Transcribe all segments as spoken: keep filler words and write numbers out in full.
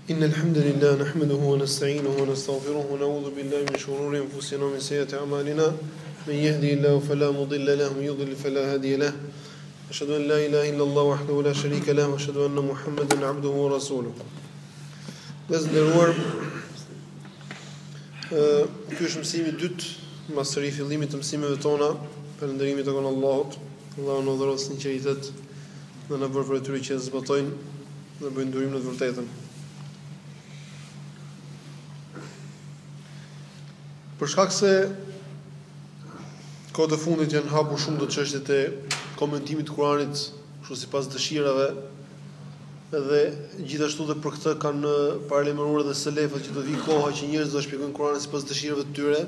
إن الحمد لله نحمده ونستعينه ونستغفره ونعوذ بالله من شرور أنفسنا ومن سيئات أعمالنا من يهدي الله فلا مضل له ومن يضلل فلا هادي له أشهد أن لا إله إلا الله وحده لا شريك له وأشهد أن محمدا عبده ورسوله. Nderuar, ky është mësimi i dytë mbas së rifillimit të mësimeve tona. Falënderimi tek Allahut, Allahu na dhuroi sinqeritet dhe na bërë për atyre që zbatojnë dhe bëjnë durim në të vërtetën. Për shkak se kohët e fundit janë hapur shumë të çështjet e komentimit të Kuranit, kështu sipas dëshirave, edhe gjithashtu dhe për këtë kanë paralajmëruar edhe selefët që do vi koha që njerëzit do shpjegojnë Kuranin sipas dëshirave të tyre.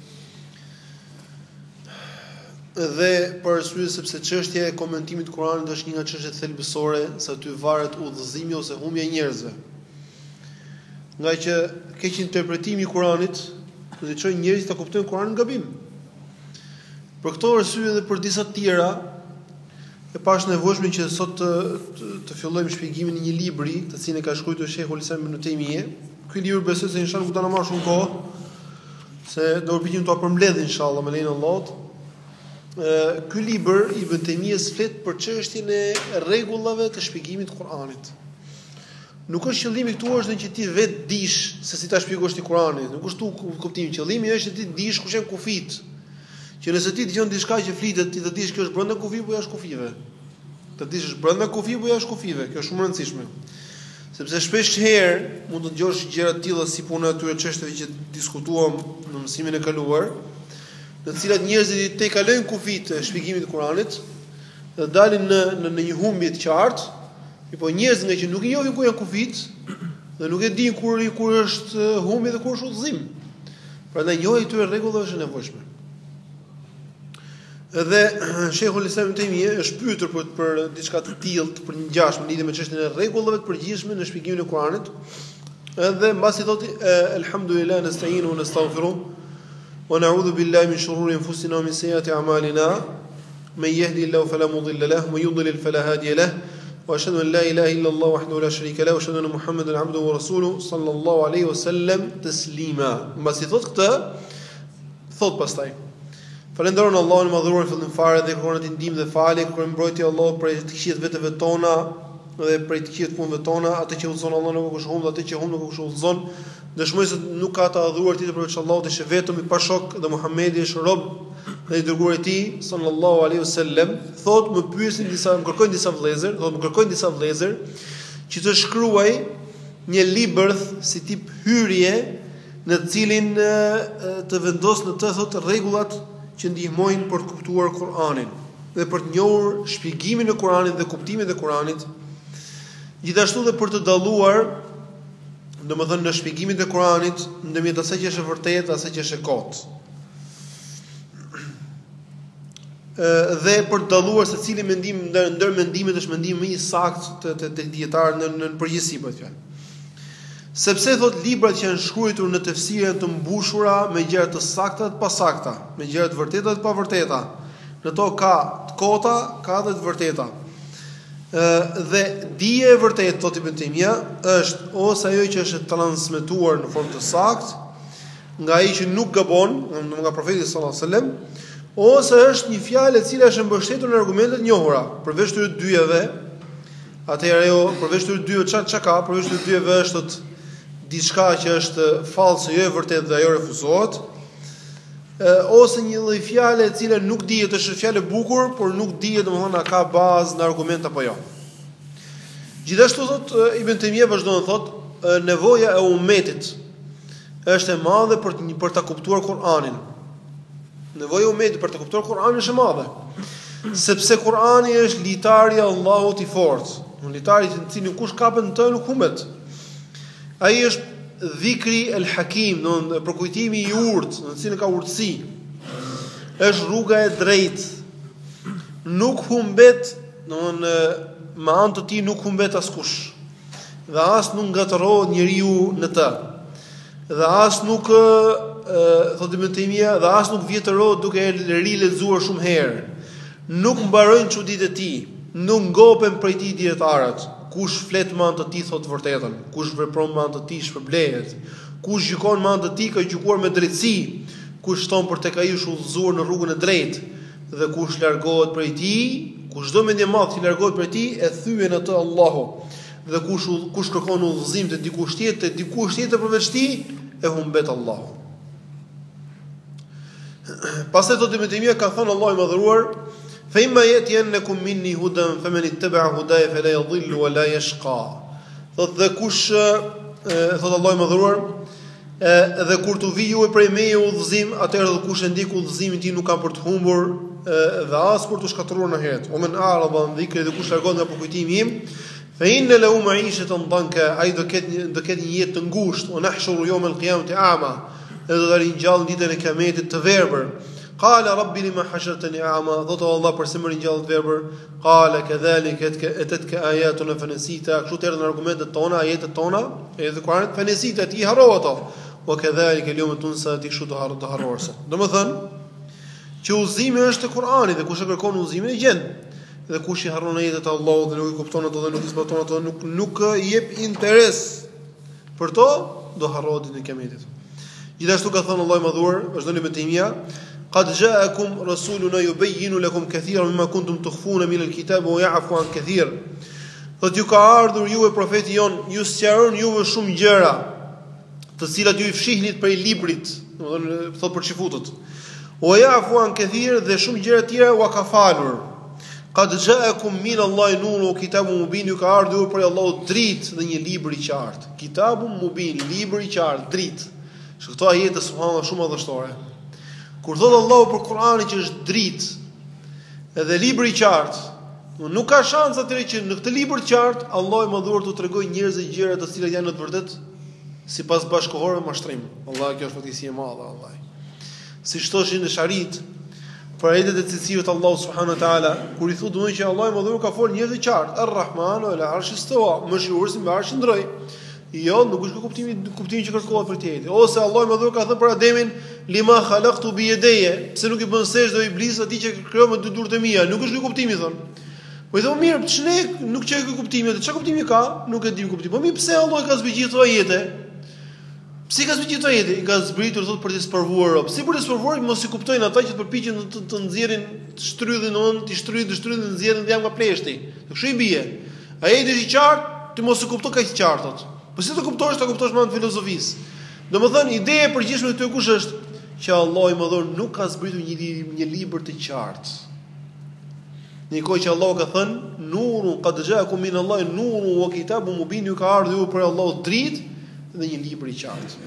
Dhe për arsye sepse çështja e komentimit të Kuranit është një nga çështjet thelbësore, sa aty varet udhëzimi ose humbja e njerëzve. Nga që keq interpretimi i Kuranit do të çojë njerëzit ta kuptojnë Kuranin gabim. Për këtë arsye dhe për disa të tjera, e pash nevojshme që sot të, të, të fillojmë shpjegimin e një libri, të cilin e ka shkruar Sheikhul Islam Ibn Taymiyeh. Ky libër besoj se inshallah do ta marr shumë kohë, se do përpiqem ta përmbledh inshallah me lenin Allahut. Ë ky libër Ibn Taymiyeh flet për çështjen e rregullave të shpjegimit të Kuranit. Nuk është qëllimi këtu është që ti vetë dish se si ta shpjegosh ti Kuranin. Nuk është tu kuptimi. Qëllimi është që ti dish kush janë kufit. Që nëse ti dëgjon diçka që flitet, ti të dish kjo është brenda kufive apo jashtë kufive. Të dish është brenda kufive apo jashtë kufive. Kjo është shumë e rëndësishme. Sepse shpesh herë mund të dëgjosh gjëra të tilla si puna atyre çështjeve që diskutuam në mësimin e kaluar, në të cilat njerëzit te kalojnë kufit e shpjegimit të Kuranit dhe dalin në në, në një humbje të qartë. Po njerëz nga që nuk i njohin ku janë kufit dhe nuk e dinë kur kur është humbje dhe kur është udhëzim. Prandaj njohja këtyre rregullave është e nevojshme. Edhe Sheikhul Islam Ibn Taymiyeh është pyetur për për diçka të tillë, për një ngjashmë lidhje me çështjen e rregullave të përgjithshme në shpjegimin e Kuranit. Edhe mbasi thotë elhamdulillah nasta'inu wa nastaghfiruh wa na'udhu billahi min shururi anfusina wa min sayyiati a'malina man yahdihillahu fala mudilla lahu wa man yudlil fala hadiya lahu. وأشهد أن لا إله إلا الله وحده لا شريك له وأشهد أن محمدا عبده ورسوله صلى الله عليه وسلم تسليما. Mbasi thot këtë, thot pastaj: Falenderoj Allahun e madhëruar fillim fare dhe kërkon atë ndihmë dhe falje, kërkon mbrojtje Allahut prej të këqijat vetëve tona dhe prej të këqijat punëve tona, atë që udhëzon Allahu nuk kush humb, atë që humb nuk kush udhëzon. Dëshmoj se nuk ka të adhuruar tjetër përveç Allahut, është vetëm i pashok dhe Muhamedi është rob dhe i dërguar i tij sallallahu alaihi wasallam. Thot më pyesin disa, më kërkojnë disa vëllezër, thot më kërkojnë disa vëllezër që të shkruaj një libër si tip hyrje në të cilin të vendos në të thot rregullat që ndihmojnë për të kuptuar Kur'anin dhe për të njohur shpjegimin e Kur'anit dhe kuptimin e Kur'anit, gjithashtu dhe për të dalluar, domethënë në shpjegimin e Kur'anit ndërmjet asaj që është e vërtetë dhe asaj që është e kotë. Dhe për të dalluar se cili mendim ndër, ndër mendimet është mendimi më i saktë të, të, të dietarëve në, në përgjithësi po fjalë. Sepse thot librat që janë shkruar në tefsire të mbushura me gjëra të sakta dhe të pasakta, me gjëra të vërteta dhe të pavërteta. Në to ka të kota, ka dhe të vërteta. Ë dhe dija e vërtetë thotë Ibn Taymiyeh është ose ajo që është transmetuar në formë të saktë nga ai që nuk gabon, nga profeti sallallahu alajhi wasallam, ose është një fjalë e cila është mbështetur në argumente të njohura, përveç këtyre dyjave. Atëherë ajo përveç këtyre dyjave çka çka ka, përveç këtyre dyjave është diçka që është fallse, jo e vërtetë dhe ajo refuzohet. Ë ose një lloj fjale e cila nuk dihet, është fjalë e bukur, por nuk dihet domethënë a ka bazë në argument apo jo. Gjithashtu thot Ibn Taymiyeh vazhdon të thotë nevoja e ummetit është e madhe për të, për ta kuptuar Kur'anin. Nevoja e ummetit për të kuptuar Kur'anin është e madhe, sepse Kur'ani është litari i Allahut i fortë, un litari i cili kush kapet në të nuk humbet. Ai është dhikri el hakim, do të përkujtimi i urtë, në cilën ka urtësi. Është rruga e drejtë. Nuk humbet, do të me anë të tij nuk humbet askush. Dhe as nuk ngatërohet njeriu në të. Dhe as nuk thotë Ibn Taymiyeh, dhe as nuk vjetërohet duke e rilexuar shumë herë. Nuk mbarojnë çuditë e tij, nuk ngopen prej tij dietarët. kush flet me anë të tij thot vërtetën, kush vepron me anë të tij shpërblehet, kush gjykon me anë të tij ka gjykuar me drejtësi, kush thon për tek ai është udhëzuar në rrugën e drejtë, dhe kush largohet prej tij, kushdo mendje madh që largohet prej tij e thyen atë Allahu, dhe kush kush kërkon udhëzim te dikush tjetër, te dikush tjetër përveç tij, e humbet Allahu. Pastaj do të më thëmia ka thënë Allahu i madhëruar, fa imma yatiyannakum minni hudan faman ittaba'a hudaya fala yadhillu wa la yashqa. Thot dhe kush thot Allahu i madhëruar, edhe kur të vijë juve prej meje udhëzim, atëherë dhe kush e ndjek udhëzimin tim nuk ka për të humbur dhe as për të shkatëruar në herët. O men a'rada an dhikri, dhe kush largon nga kujtimi im, fa inna lahu ma'ishatan danka, ai do ketë do ketë një jetë të ngushtë, wa nahshuru yawm al-qiyamati a'ma, edhe do të ringjall ditën e kiametit të verbër. Qala rabbi lima hashartani a'ma, do të Allah përse më ringjall të verbër. Qala kadhalika atatka ayatuna fanasita, kështu të erdhën argumentet tona, ajetet tona, edhe Kur'anit fanasita ti harrova ato. Wa kadhalika al-yawma tunsa, ti kështu do harro do harrosh. Domethënë që udhëzimi është te Kur'ani dhe kush e kërkon udhëzimin e gjen. Dhe kush i harron ajetet e Allahut dhe nuk i kupton ato dhe nuk i zbaton ato, nuk nuk jep interes për to, do harrohet ditën e kiametit. Gjithashtu ka thënë Allahu i madhuar, vazhdoni me timia, qad ja'akum rasuluna yubayyinu lakum kathiran mimma kuntum tukhfuna min al-kitab wa ya'fu an kathir. Do t'ju ka ardhur juve profeti jon, ju sqaron juve shumë gjëra, të cilat ju i fshihnit prej librit, domethënë thot për çifutët. Wa ya'fu an kathir, dhe shumë gjëra tjera u ka falur. Qad ja'akum min Allahi nurun wa kitabun mubin, ju ka ardhur prej Allahut dritë dhe një libër i qartë. Kitabun mubin, libër i qartë, dritë. Këto ajete subhanallahu shumë madhështore. Kur thot Allahu për Kur'anin që është dritë, edhe libër i qartë, nuk ka shans atëherë që në këtë libër të qartë Allahu më dhuar të tregojë njerëzve gjëra të cilat janë në të vërtetë sipas bashkëkohorëve mashtrim. Wallahi kjo është fatkeqësi e madhe, wallahi. Siç thoshin në Sharit, për ajetet e cilësive të Allahut subhanahu wa taala, kur i thotë domun që Allahu më dhuar ka fol njerëz të qartë, Ar-Rahmanu ala arshi istawa, mëshiruesi mbi arshin ndroi. Jo, nuk është kuptimi kuptimi që kërkohet për tjetër. Ose Allahu më dhur ka thënë për Ademin, lima khalaqtu bi yadayya, pse nuk i bën sejdë iblis atij që krijoi me dy durët e mia. Nuk është ky kuptimi thon. Po i thon mirë, ç'ne nuk çaj ky kuptimi, ç'a kuptimi ka? Nuk e di kuptimin. Po mirë, pse Allahu ka zbritur këto ajete? Pse ka zbritur këto ajete? I ka zbritur thot për të sprovuar rob. Si për të sprovuar, mos i kuptojnë ata që të përpiqen të, të nxjerrin shtrydhin, on, të shtrydhin, të shtrydhin, të nxjerrin dhjam nga pleshti. Kështu i bie. Ajeti është i qartë, ti mos e kupton kaq të qartë. Po si të kuptosh, të kuptosh me anë të filozofisë. Domethënë, ideja e përgjithshme këtu kush është? Që Allahu i Madhor nuk ka zbritur një një libër të qartë. Nikoj që Allahu ka thënë, nurun qad ja'akum min Allahi nurun wa kitabun mubin, ju ka ardhur ju për Allahu dritë dhe një libër i qartë.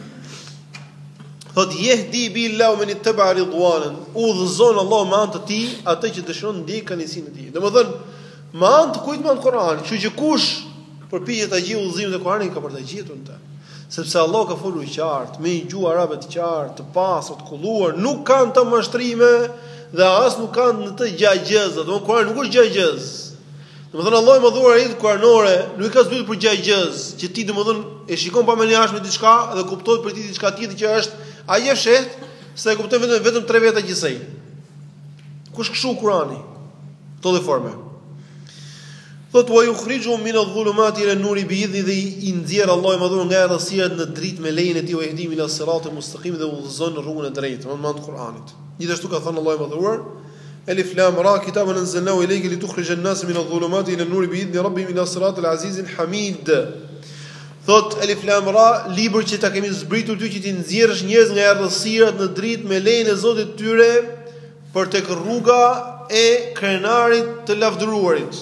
Thot yehdi billahu man ittaba ridwanan, udhëzon Allahu me anë të tij atë që dëshiron ndjek kënaqësinë e tij. Domethënë, me anë të kujt me anë Kur'anit, kështu që kush përpiqet ta gjejë udhëzimin e Kur'anit ka për ta gjetur në të. Sepse Allah ka folur i qartë, me një gjuhë arabe të qartë, të pastër, të kulluar, nuk kanë të mashtrime dhe as nuk kanë në të gjagjëz. Domthonë Kur'ani nuk është gjagjëz. Domthonë Allah më dhuar ai kuranore, nuk ka zbritur për gjagjëz, që ti domthonë e shikon pa më jashtë diçka dhe kuptohet për ti diçka tjetër që është ai e shet, se e kupton vetëm vetëm tre veta gjithsej. Kush kështu Kur'ani? Këto dhe forme. Thot wa yukhrijuhum min adh-dhulumati ila an-nuri bi idhni, dhe i nxjerr Allahu më dhuar nga errësirat në dritë me lejen e tij, wa yahdihim ila siratil mustaqim, dhe udhëzon në rrugën e drejtë, me anë të Kur'anit. Gjithashtu ka thënë Allahu më dhuar, Alif Lam Ra, kitabun anzalnahu ilayka litukhrija an-nasa min adh-dhulumati ila an-nuri bi idhni rabbihim ila siratil azizil hamid. Thot Alif Lam Ra, libër që ta kemi zbritur ty që ti nxjerrësh njerëz nga errësirat në dritë me lejen e Zotit të tyre për tek rruga e krenarit të lavdëruarit.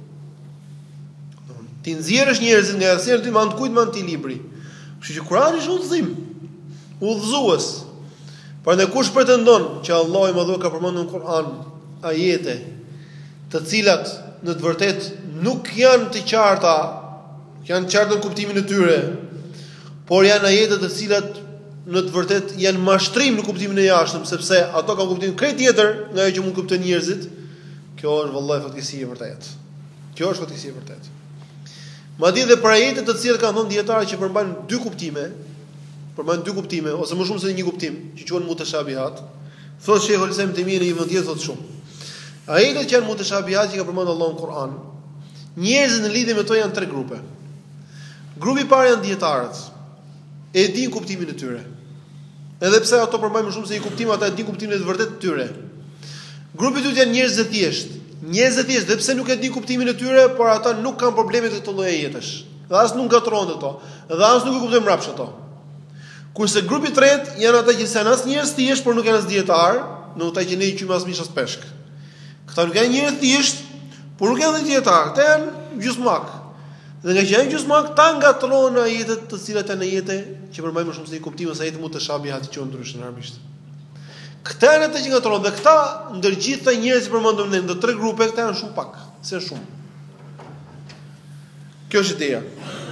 Ti nxjerrësh njerëzit nga errësira ty me anë të kujt me anë të libri. Kështu që Kurani është udhëzim, udhëzues. Prandaj kush pretendon që Allahu i Madhuar ka përmendur në Kur'an ajete të cilat në të vërtetë nuk janë të qarta, janë të qarta në kuptimin e tyre, por janë ajete të cilat në të vërtetë janë mashtrim në kuptimin e jashtëm, sepse ato kanë kuptim krejt tjetër nga ajo që mund kuptojnë njerëzit, kjo është vallahi fatkeqësi e vërtetë. Kjo është fatkeqësi e vërtetë. Madje dhe për ajete të cilat kanë thënë dietarë që përmbajnë dy kuptime, përmbajnë dy kuptime ose më shumë se një kuptim, që quhen mutashabihat, thotë Sheikhul Islam Taymiyyah në një vend tjetër thotë shumë. Ajetet që janë mutashabihat që ka përmendur Allahu në Kur'an, Njerëzit në lidhje me to janë tre grupe. Grupi i parë janë dietarët. E din kuptimin e tyre. Edhe pse ato përmbajnë më shumë se një kuptim, ata e din kuptimin e të vërtetë të tyre. Grupi i dytë janë njerëz të thjeshtë. Njerëz të thjeshtë, dhe pse nuk e din kuptimin e tyre, por ata nuk kanë probleme të këto lloje jetësh. Dhe as nuk gatrohen ato, dhe as nuk e kuptojnë mbrapsht ato. Kurse grupi i tretë janë ata që janë as njerëz të thjeshtë, por nuk janë as dietar, në ata që ne i quajmë as mish as peshk. Këta nuk janë njerëz të thjeshtë, por nuk janë dietar, këta janë gjysmak. Dhe nga që janë gjysmak, ta ngatrohen në jetët të cilat janë në jetë që përmbajnë më shumë se një kuptim ose jetë mund të shabi atë që ndryshon në arabisht. Këta janë ata që ngatrohen dhe këta ndër gjithë njerëzit që përmendëm ne në tre grupe, këta janë shumë pak, se shumë. Kjo është ideja.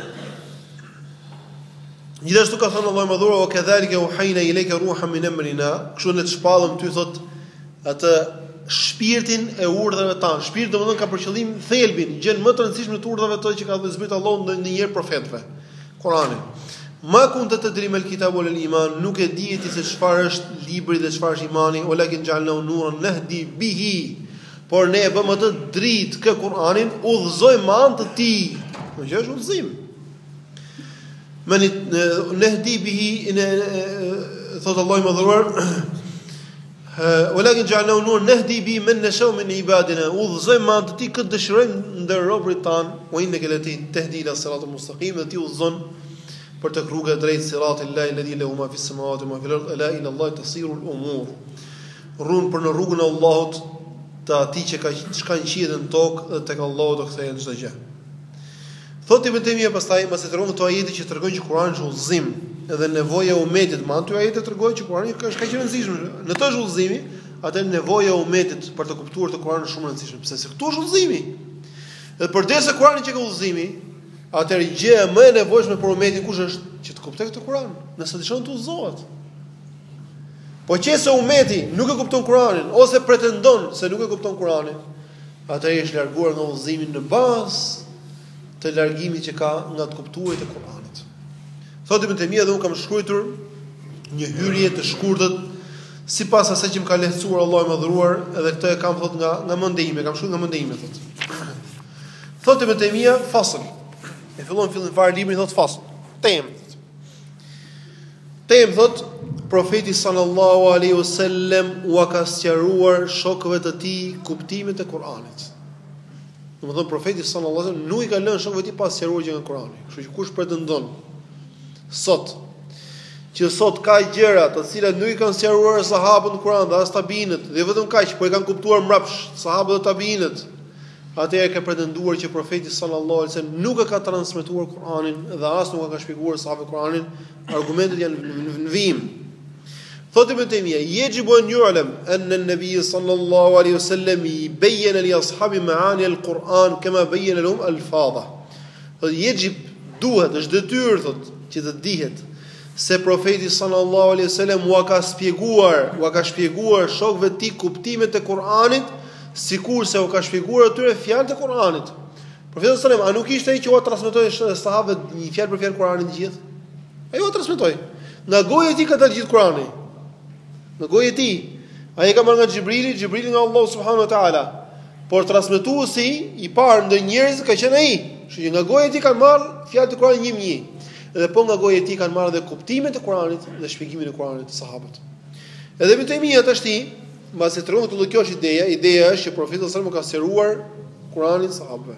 Gjithashtu ka thënë Allahu më dhuro, "Wa kadhalika uhayna ilayka ruhan min amrina", kështu ne të shpallëm ty thot atë shpirtin e urdhave tan. Shpirti domethënë ka për qëllim thelbin, gjën më të rëndësishme të urdhave të që ka zbritur Allahu ndonjëherë profetëve. Kurani. Ma kunta tadrim al-kitab wal iman, nuk e di ti se çfarë është libri dhe çfarë është imani, walakin ja'alnahu nuran nahdi bihi. Por ne e bëm atë dritë kë Kur'anin, udhëzojmë me anë të tij. Kjo është udhëzim. Man nahdi bihi thot Allahu më dhuruar walakin ja'alnahu nuran nahdi bi man nashaw min ibadina, udhëzojmë me anë të tij këtë dëshirojmë ndër robërit tan, wa innaka lati tahdi ila siratal mustaqim, dhe ti udhëzon për të rrugën e drejtë siratil lahi alladhi lahu ma fis samawati wa ma fil ardi, la ila Allah tasiru al umur. Rrun për në rrugën e Allahut, të atij që ka shkan qiellin në tokë dhe tek Allahu do kthehen çdo gjë. Thotë Ibn Taymija pastaj, mbas e tregon këto ajete që tregojnë që Kurani është udhëzim, edhe nevoja e umetit, me ato ajete tregojnë që Kurani është kaq i rëndësishëm. Në të është udhëzimi, atë nevoja e umetit për të kuptuar të Kurani është shumë e rëndësishme, pse se këtu është udhëzimi. Dhe përdesë Kurani që ka udhëzimi, atëherë gjëja më e nevojshme për umetin kush është? Që të kuptojë këtë Kur'an, nëse dëshon të udhëzohet. Po qëse umeti nuk e kupton Kur'anin ose pretendon se nuk e kupton Kur'anin, atëherë është larguar nga udhëzimi në bazë të largimit që ka nga të kuptuarit e Kur'anit. Thotë Ibn Taymija, dhe unë kam shkruar një hyrje të shkurtër sipas asaj që më ka lehtësuar Allahu i madhëruar, edhe këtë e kam thot nga nga mendja ime, kam shkruar nga mendja ime thotë. Thotë Ibn Taymija, fasl. E fillon fillim fare librin thot fasl. Tem. Tem thot profeti sallallahu alaihi wasallam u ka sqaruar shokëve të tij kuptimet e Kuranit. Domethënë profeti sallallahu alaihi wasallam nuk i ka lënë shokëve të tij pa sqaruar gjë nga Kurani. Kështu që kush pretendon sot që sot ka gjëra të cilat nuk i kanë sqaruar sahabët në Kur'an dhe as tabiinët, dhe vetëm kaq, por e kanë kuptuar mbrapsht sahabët dhe tabiinët, atëherë ka pretenduar që profeti sallallahu alaihi wasallam nuk e ka transmetuar Kur'anin dhe as nuk e ka shpjeguar sahabët Kur'anin. Argumentet janë në vijim. Thotë Ibn Taymija, yajibu an yu'lam anna an-nabiy sallallahu alaihi wasallam bayyana li ashabi ma'ani al-Qur'an kama bayyana lahum al-fadha. Thotë yajib, duhet, është detyrë thotë që të dihet se profeti sallallahu alaihi wasallam u ka shpjeguar, u ka shpjeguar shokëve të tij kuptimet e Kur'anit, sikurse u ka shpjeguar atyre fjalët e Kur'anit. Profeti sallallahu alaihi wasallam a nuk ishte ai që u transmetoi sahabëve një fjalë për fjalë Kur'anin të gjithë? Ai u transmetoi. Nga goja e tij ka dalë gjithë Kur'ani. Nga goja e tij. Ai ka marrë nga Xhibrili, Xhibrili nga Allahu subhanahu wa taala. Por transmetuesi i parë ndër njerëz ka qenë ai. Kështu që nga goja e tij kanë marrë fjalët e Kur'anit një një. Dhe po nga goja e tij kanë marrë dhe kuptimet e Kuranit dhe shpjegimin e Kuranit të sahabët. Edhe Ibn Taymija tashti, mbasi tregon këtë kjo është ideja, ideja është që profeti sallallahu alajhi wasallam ka sqaruar Kuranin sahabëve.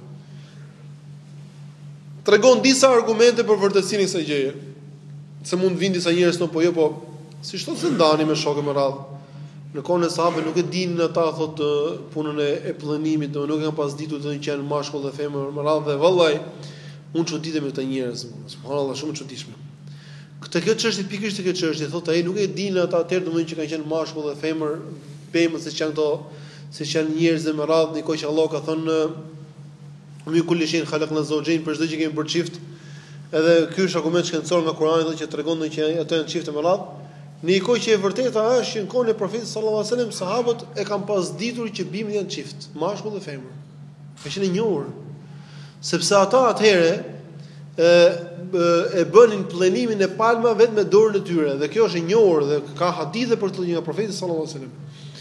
Tregon disa argumente për vërtetësinë e kësaj gjëje. Se mund vinë disa njerëz thonë po jo, po si çdo se ndani me shokë me radhë. Në kohën e sahabëve nuk e dinin ata thotë punën e, e pullënimit, do nuk e kanë pas ditur të që janë mashkull dhe femër me radhë dhe vallaj. Unë çuditem me këta njerëz, subhanallahu, shumë çuditshme. Këtë kjo çështje pikërisht kjo çështje, thotë ai nuk e dinë ata atëherë domthonjë që kanë qenë mashkull dhe femër, pemë se janë këto, se janë njerëz me radhë, nikoj që Allah ka thënë mi kulli shin khalaqna zawjayn, për çdo gjë kemi bërë çift. Edhe ky është argument shkencor nga Kurani, thotë që tregon që ato janë çifte me radhë. Nikoj që e vërteta është që në kohën e profetit sallallahu alajhi wasallam sahabët e kanë pas ditur që bimët janë çift, mashkull dhe femër. Ka qenë e njohur. Sepse ata atëherë e, e bënin plenimin e palma vetëm me dorën e tyre, dhe kjo është e njohur dhe ka hadithe për të nga profeti sallallahu alajhi wasallam.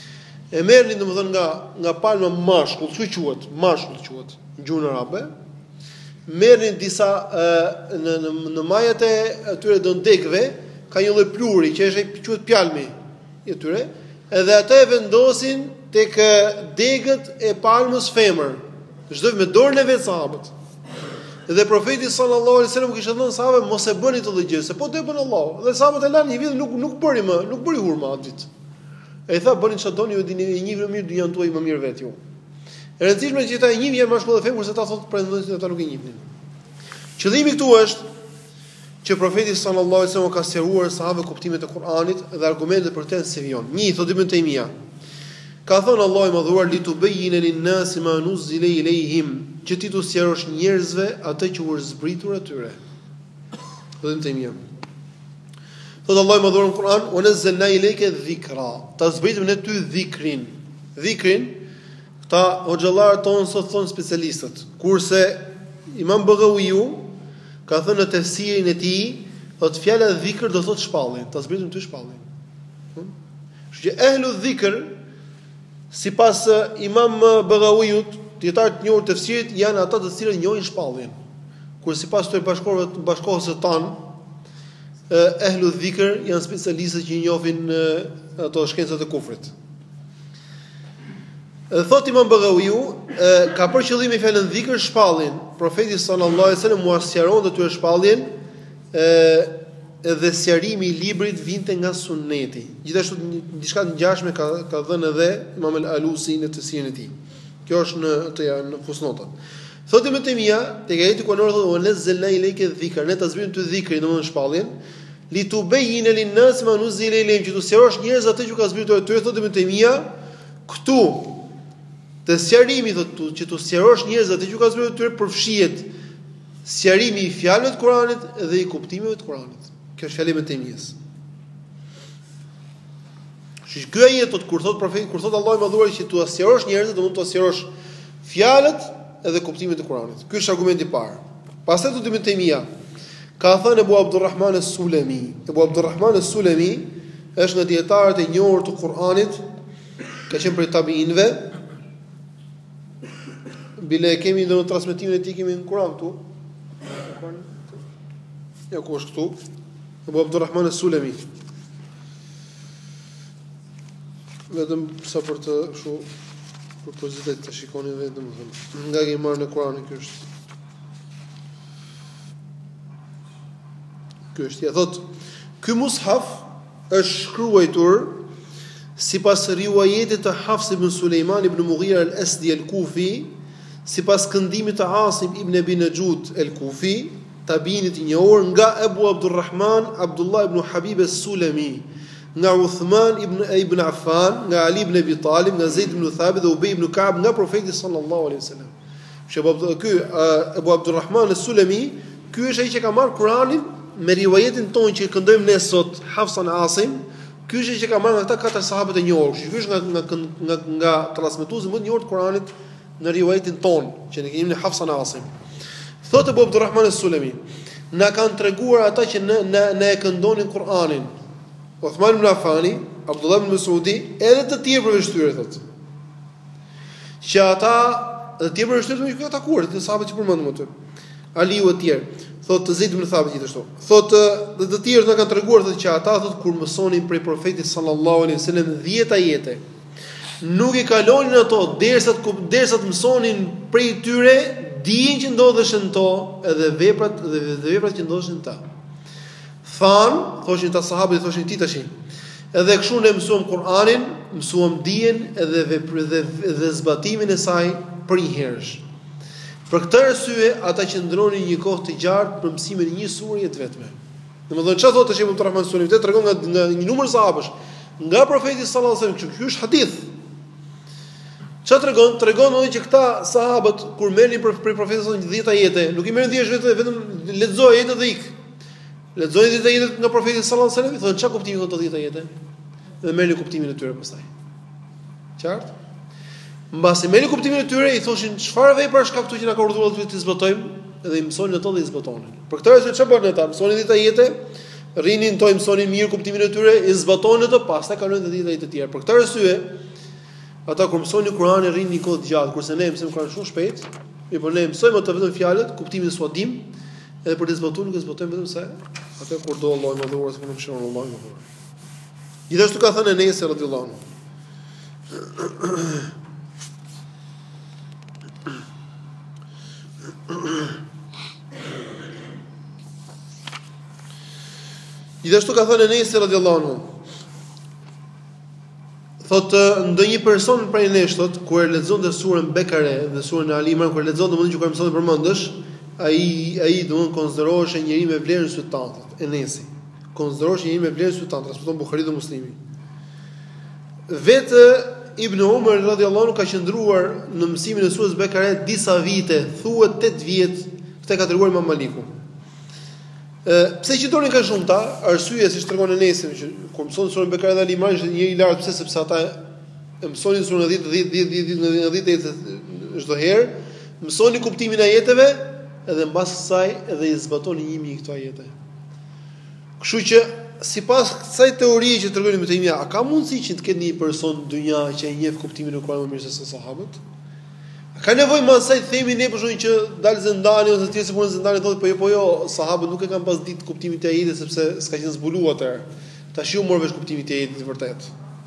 E merrnin domethënë nga nga palma mashkull, çu quhet, mashkull quhet në gjuhën arabe. Merrnin disa e, në në, në majat e atyre dondekëve ka një lloj pluri që është quhet pjalmi i atyre, edhe ata e vendosin tek degët e palmës femër, çdo me dorën e vet sahabët. Dhe profeti sallallahu alaihi wasallam kishte thënë sahabëve mos e bëni këtë gjë, se po do e bën Allahu. Dhe sahabët e lanë një vit nuk nuk bëri më, nuk bëri hurmë atë ditë. E tha bëni çfarë doni, ju dini një njëri mirë dynjan tuaj më mirë vet ju. E rëndësishme që ata e njihnin janë mashkull dhe femër, se ata thotë pretendojnë se ata nuk e njihnin. Qëllimi këtu është që profeti sallallahu alaihi wasallam ka sqaruar sahabëve kuptimet e Kuranit dhe argumentet për të se vjen. Një thotë Ibn Taymija. Ka thënë Allahu i madhuar li tubayyina lin-nasi ma nuzila ilayhim, që ti tu sqarosh njerëzve atë që u është zbritur atyre. Thotë Ibn Taymija. Thotë Allahu i madhuar në Kur'an, "Wa nazzalna ilayka dhikra", ta zbritëm ne ty dhikrin. Dhikrin, ta hoxhallarët tonë sot thon specialistët. Kurse Imam Baghawiu ka thënë në tefsirin e tij, thotë fjala dhikr do thotë shpallje, ta zbritëm ty shpalljen. Kështu që ehlu dhikr, sipas Imam Baghawiut, dietarët e njohur të tefsirit janë ata të cilët njohin shpalljen. Kur sipas të bashkëkohëve bashkëkohësve tan, ehlu dhikr janë specialistët që njohin ato shkencat e kufrit. Thot Imam Baghawiu, ka për qëllim i fjalën dhikr shpalljen. Profeti sallallahu alaihi wasallam u sqaron aty shpalljen, edhe sqarimi i librit vinte nga sunneti. Gjithashtu diçka të ngjashme ka ka dhënë edhe Imam al-Alusi në tefsirin e tij. Kjo është në atë janë në fusnotat. Thotë Ibn Taymija, tek ajeti ku thotë wa nazzalna ilayka dhikra, ne ta zbritim ty dhikrin, domethënë shpalljen, li tubayyina lin-nas ma nuzila ilayhim, që tu sqarosh njerëz atë që ka zbritur atyre. Thotë Ibn Taymija, këtu të sqarimi thotë që tu sqarosh njerëz atë që ka zbritur atyre përfshihet sqarimi i fjalëve të Kuranit dhe i kuptimeve të Kuranit. Kjo është fjalë e Ibn Taymijes. Ky ajet thotë kur thotë profeti, kur thotë Allahu i madhuar që tu sqarosh njerëzit, do mund të sqarosh fjalët edhe kuptimet e Kuranit. Ky është argumenti i parë. Pastaj thotë Ibn Taymija, ka thënë Abu Abdurrahman as-Sulami. Abu Abdurrahman as-Sulami është nga dietarët e njohur të Kuranit, ka qenë prej tabiinëve. Bile kemi në transmetimin e tij kemi në Kur'an këtu. Ja ku është këtu? Abu Abdurrahman as-Sulami. Vetëm sa për të shu për pozitet të shikoni vetëm domethënë. Nga kemi marrë në Kur'an ky është. Ky është ja thot, ky mushaf është shkruar sipas riwayetit të Hafs ibn Sulejman ibn Mughira al-Asdi al-Kufi, sipas këndimit të Asim ibn Abi Najud al-Kufi, tabiinit i njohur, nga Abu Abdurrahman Abdullah ibn Habib as-Sulami, nga Uthman ibn ibn Affan, nga Ali ibn Abi Talib, nga Zaid ibn Thabit dhe Ubay ibn Ka'b, nga profeti sallallahu alaihi wasallam. Ky Abu Abdurrahman as-Sulami, ky është ai që ka marrë Kur'anin me riwayetin tonë që këndojmë ne sot, Hafsan Asim. Ky është ai që ka marrë nga ata katër sahabët e njohur. Ky është nga nga nga, nga transmetuesi më i njohur të Kur'anit në riwayetin tonë që ne kemi në Hafsan Asim. Thotë Abu Abdurrahman as-Sulami, na kanë treguar ata që ne ne, ne e këndonin Kur'anin. Uthman ibn Affani, Abdullah ibn Mas'udi, edhe të tjerë për vështirë thotë. Që ata të tjerë për vështirë që ata kur, të sahabët që përmendëm aty. Aliu e tjerë, thotë Zaid ibn Thabit gjithashtu. Thotë dhe të tjerë na kanë treguar thotë që ata thotë kur mësonin prej profetit sallallahu alaihi wasallam dhjetë ajete, nuk i kalonin ato derisa derisa të mësonin prej tyre dijen që ndodheshin to edhe veprat dhe veprat që ndodheshin ta. Than, thoshin ta sahabët, thoshin ti tash. Edhe kështu ne mësuam Kur'anin, mësuam dijen edhe veprat dhe, dhe zbatimin e saj për një herësh. Për këtë arsye ata që ndronin një kohë të gjatë për mësimin e një sure të vetme. Domethënë çfarë thotë Sheikh Abdulrahman Sulami, vetë tregon nga, nga një numër sahabësh, nga profeti sallallahu alajhi wasallam, ky është hadith. Çfarë tregon? Tregon edhe që këta sahabët kur merrnin për për profetin sallallahu dhjetë ajete, nuk i merrin thjesht vetëm vetëm lexoj ajete dhe ik. Lexojnë dhjetë ajete nga profeti sallallahu alajhi wasallam, thonë çfarë kuptimi kanë këto dhjetë ajete? Dhe merrnin kuptimin e tyre pastaj. Qartë? Mbasi merrnin kuptimin e tyre, i thoshin çfarë veprash ka këtu që na ka urdhëruar të zbatojmë, dhe i mësonin ato dhe i zbatonin. Për këtë arsye çfarë bënë ata? Mësonin dhjetë ajete, rrinin to, mësonin mirë kuptimin e tyre, i zbatonin ato, pastaj kalojnë te dhjetë ajete të tjera. Për këtë arsye Ata kur mësoni Kur'anin rrini një kohë gjatë, kurse ne mësojmë Kur'anin shumë shpejt, mi po ne mësojmë të vetëm fjalët, kuptimin e suadim, edhe për të zbatuar nuk e zbatojmë vetëm se atë kur do Allahu më dhuron se nuk shon Allahu më dhuron. Gjithashtu ka thënë Enesi radhiyallahu anhu. Gjithashtu ka thënë Enesi radhiyallahu anhu. Thotë ndonjë person prej nesh thotë kur e lexonte surën Bekare dhe surën Ali Imran, kur e lexonte domethënë që kur mësonte përmendesh, ai ai domthon konsiderohej një njeri me vlerën sultanit, Enesi. Konsiderohej një njeri me vlerën sultanit, transmeton Buhariu dhe Muslimi. Vetë Ibn Umar radhiyallahu anhu ka qëndruar në mësimin e surës Bekare disa vite, thuhet tetë vjet, këtë ka treguar Imam Maliku. Ë pse qitonin ka shumë ta, arsyeja siç tregon Enesi, që kur mëson surën Bekare dhe Ali Imran është një i lartë, pse sepse ata e mësonin surën dhjetë dhjetë dhjetë çdo herë, mësonin kuptimin e ajeteve edhe mbas kësaj edhe i zbatonin një mijë këto ajete. Kështu që sipas kësaj teorie që tregon më Taimia, a ka mundësi që të ketë një person në dynja që e njeh kuptimin e Kuranit më mirë se sahabët? Ka nevojë më asaj të themi ne për shkak që dal Zendani ose ti si punon Zendani thotë po jo po jo, sahabët nuk e kanë pas ditë kuptimin e ajetit sepse s'ka qenë zbuluar atëherë. Tash u mor vesh kuptimin e ajetit vërtet.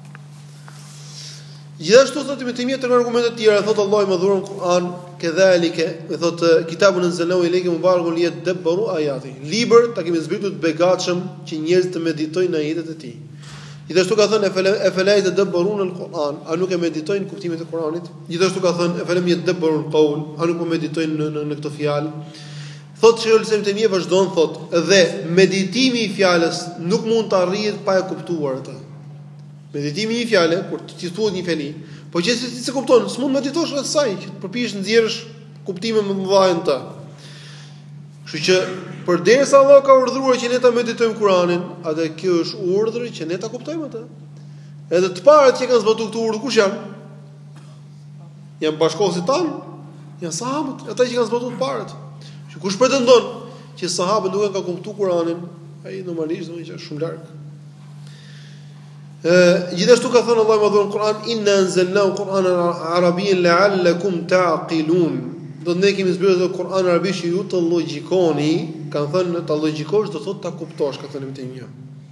Gjithashtu thotë më Taimia tregon argumente të tjera, thotë Allahu më dhuron Kur'an, kedhalike, thotë kitabun anzalnahu ilayka mubarakun liyadabbaru ayati. Libër ta kemi zbritur të begatshëm që njerëzit të meditojnë ajetet e tij. Gjithashtu ka thënë e felaj të dëbërun në Kur'an, a nuk e meditojnë kuptimet e Kur'anit. Gjithashtu ka thënë e felem jetë dëbërun qaul, a nuk po meditojnë në, në, në këto fjalë. Thotë që Sheikhul Islam vazhdon thotë, dhe meditimi i fjalës nuk mund të arrihet pa e kuptuar atë. Meditimi i fjalë, kur ti thuat një fjali, po që si ti se kupton, s'mund meditosh atë saj, që përpiqesh nxjerrësh kuptime më të mëdha të. Kështu që përderisa Allah ka urdhëruar që ne ta meditojmë Kur'anin, atë kjo është urdhër që ne ta kuptojmë atë. Edhe të parët që kanë zbatuar këtë urdhër kush janë? Janë bashkëkohësit tan, janë sahabët, ata që kanë zbatuar të parët. Që kush pretendon që sahabët nuk e kanë kuptuar Kur'anin, ai normalisht do të thotë shumë larg. Ë gjithashtu ka thënë Allahu madhuron Kur'an, inna anzalnahu Qur'anan arabiyyan la'allakum ta'qilun. Do ne kemi zbritur Kur'anin arabisht ju të logjikoni, kanë thënë ta logjikosh do thotë ta kuptosh, ka thënë Taimia.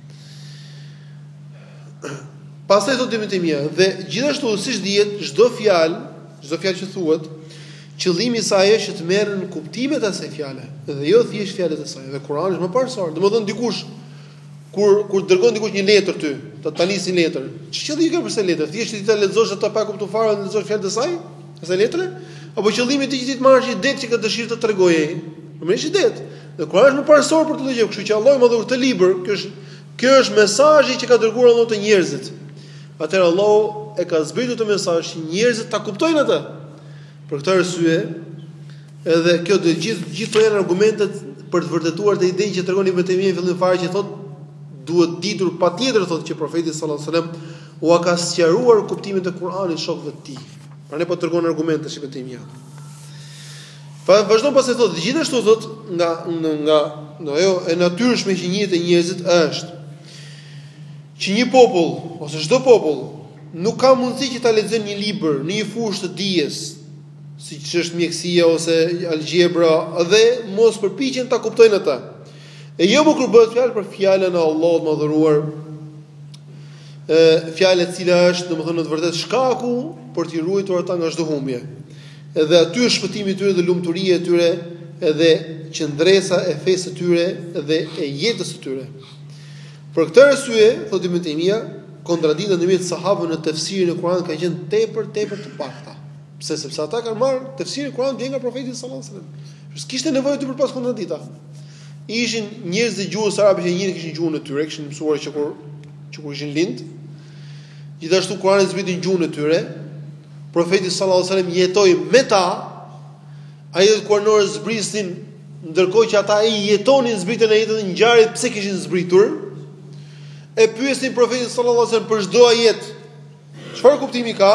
Pastaj thotë Taimia, dhe gjithashtu siç dihet, çdo fjalë, çdo fjalë që thuhet, qëllimi i saj është që të merren kuptimet e asaj fjale, dhe jo thjesht fjalët e saj. Dhe Kur'ani është më parësor. Domethënë dikush kur kur dërgon dikush një letër ty, ta tanisin letër. Ç'qëllimi ka për sa letër? Thjesht ti ta lexosh atë pa kuptuar fare, lexosh fjalët e saj, asaj letre? Apo qëllimi i tij që ti të marrësh një det që ka dëshirë të tregojë ai? Më është det. Dhe Kurani është më parësor për të lëgjë, kështu që Allahu më dhuroi këtë libër, kjo është kjo është mesazhi që ka dërguar Allahu te njerëzit. Atëherë Allahu e ka zbritur të mesazh që njerëzit ta kuptojnë atë. Për këtë arsye, edhe kjo do gjithë gjithë janë argumentet për të vërtetuar të idenë që tregon Ibn Taymija në fillim fare që thotë duhet ditur patjetër thotë që profeti sallallahu alajhi wasallam u ka sqaruar kuptimin e Kuranit shokëve të tij. Pra ne po tregon argumente si Ibn Taymija. Pa vazhdon pas e thotë gjithashtu thotë nga nga nga ajo e natyrshme që njihet e njerëzit është që një popull ose çdo popull nuk ka mundësi që ta lexojë një libër në një fushë të dijes, siç është mjekësia ose algebra, dhe mos përpiqen ta kuptojnë atë. E jo më kur bëhet fjalë për fjalën e Allahut më dhëruar, ë fjalë e cila është domethënë në të vërtetë shkaku për t'i ruajtur ata nga çdo humbje. Edhe aty është shpëtimi i tyre dhe lumturia e tyre, edhe qendresa e fesë së tyre dhe e jetës së tyre. Për këtë arsye, thotë Ibn Taymija, kontradikta ndërmjet sahabëve në tefsirin e Kuranit ka qenë tepër tepër të pakta. Pse? Sepse ata kanë marrë tefsirin e Kuranit nga profeti sallallahu alajhi wasallam. S'kishte nevojë të përpas kontradikta. Ishin njerëz të gjuhës arabe që njëri kishin gjuhën e tyre, kishin mësuar që kur që kur ishin lind. Gjithashtu Kurani zbriti në gjuhën e tyre. Profeti sallallahu alajhi wasallam jetoi me ta. Ajetet kuranore zbrisin ndërkohë që ata i jetonin zbritën e jetës ngjarjet pse kishin zbritur. E pyesin profetin sallallahu alajhi wasallam për çdo ajet, çfarë kuptimi ka?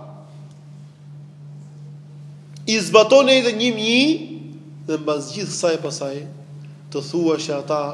I zbaton edhe një mijë dhe mbas gjithë kësaj pasaj të thuash që ata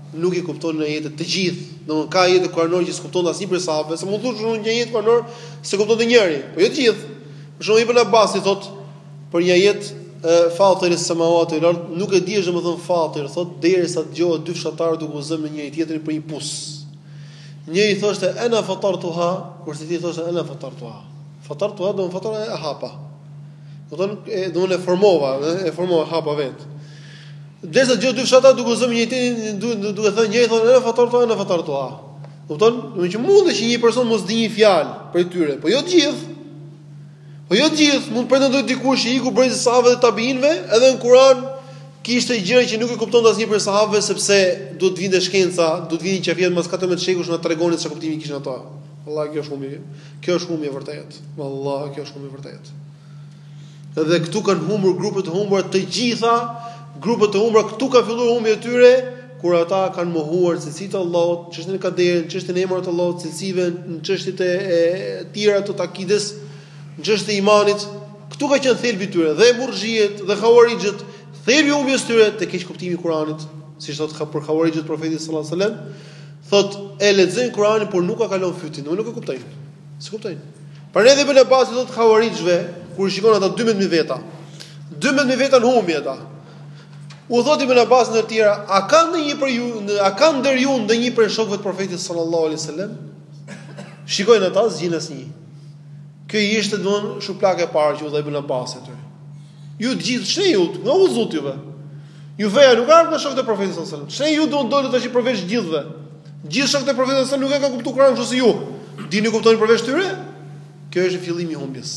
nuk i kuptonin ajetet të gjithë. Domthonë ka ajete kuranore që s'kupton asnjë prej sahabëve, se mund të thosh një ajet kuranor se kupton të njëri, po jo të gjithë. Për shembull Ibn Abbas i thot për një ajet Fatir as-samawati wal ard, nuk e di është domethënë Fatir, thot derisa dëgohet dy fshatarë duke u zënë me njëri tjetrin për një pus. Njëri thoshte ana fatartuha, kurse ti thoshte ana fatartuha. Fatartuha do të thotë e hapa. Do të thonë do të formova, e formova hapa vet. Derisa dëgohet dy fshatarë duke u zënë me njëri tjetrin duke thënë njëri thonë ana fatartuha, ana fatartuha. Kupton? Do të thonë mund të që një person mos di një fjalë për tyre, po jo të gjithë. Po jo gjithë, mund pretendoj dikush që iku brezi sahabëve dhe tabiinëve, edhe në Kur'an kishte gjëra që nuk e kuptonte asnjë prej sahabëve sepse duhet të vinte shkenca, duhet të vinin qafjet mas katërmbëdhjetë shekush na tregonin çfarë kuptimi kishin ata. Vallahi kjo është humbi. Kjo është humbi e vërtetë. Vallahi kjo është humbi i vërtetë. Edhe këtu kanë humbur grupet e humbura të gjitha, grupet e humbura këtu ka filluar humbi e tyre kur ata kanë mohuar cilësitë e Allahut, çështën e kaderit, çështën e emrit të Allahut, cilësive në çështjet e tjera të takides. Në çështën e imanit, këtu ka qenë thelbi i tyre, dhe murxhiet dhe hawarixhët, thelbi i humbjes tyre te keq kuptimi i Kuranit, siç thotë për hawarixhët profeti sallallahu alajhi wasallam, thotë e lexojnë Kuranin por nuk ka kalon fytin, nuk e kuptojnë. Si kuptojnë? Prandaj edhe Ibn Abbas thotë hawarixhëve, kur shikon ata dymbëdhjetë mijë veta, dymbëdhjetë mijë veta në humbje ata. U thotë Ibn Abbas në të tjera, a ka ndonjë për ju, a ka ndër ju ndonjë për shokëve të profetit sallallahu alajhi wasallam? Shikojnë ata, zgjidhin asnjë. Kjo ishte domthon shuplaka e parë që u dha Ibn Abbas aty. Ju të gjithë, ç'e ju, nga u zot juve. Ju veja nuk ardh nga shokët e profetit sallallahu alajhi wasallam. Ç'e ju do të dolët tash i përveç gjithëve. Gjithë shokët e profetit sallallahu alajhi wasallam nuk e kanë kuptuar Kur'anin kështu si ju. Dini kuptoni përveç tyre? Kjo është fillimi i humbjes.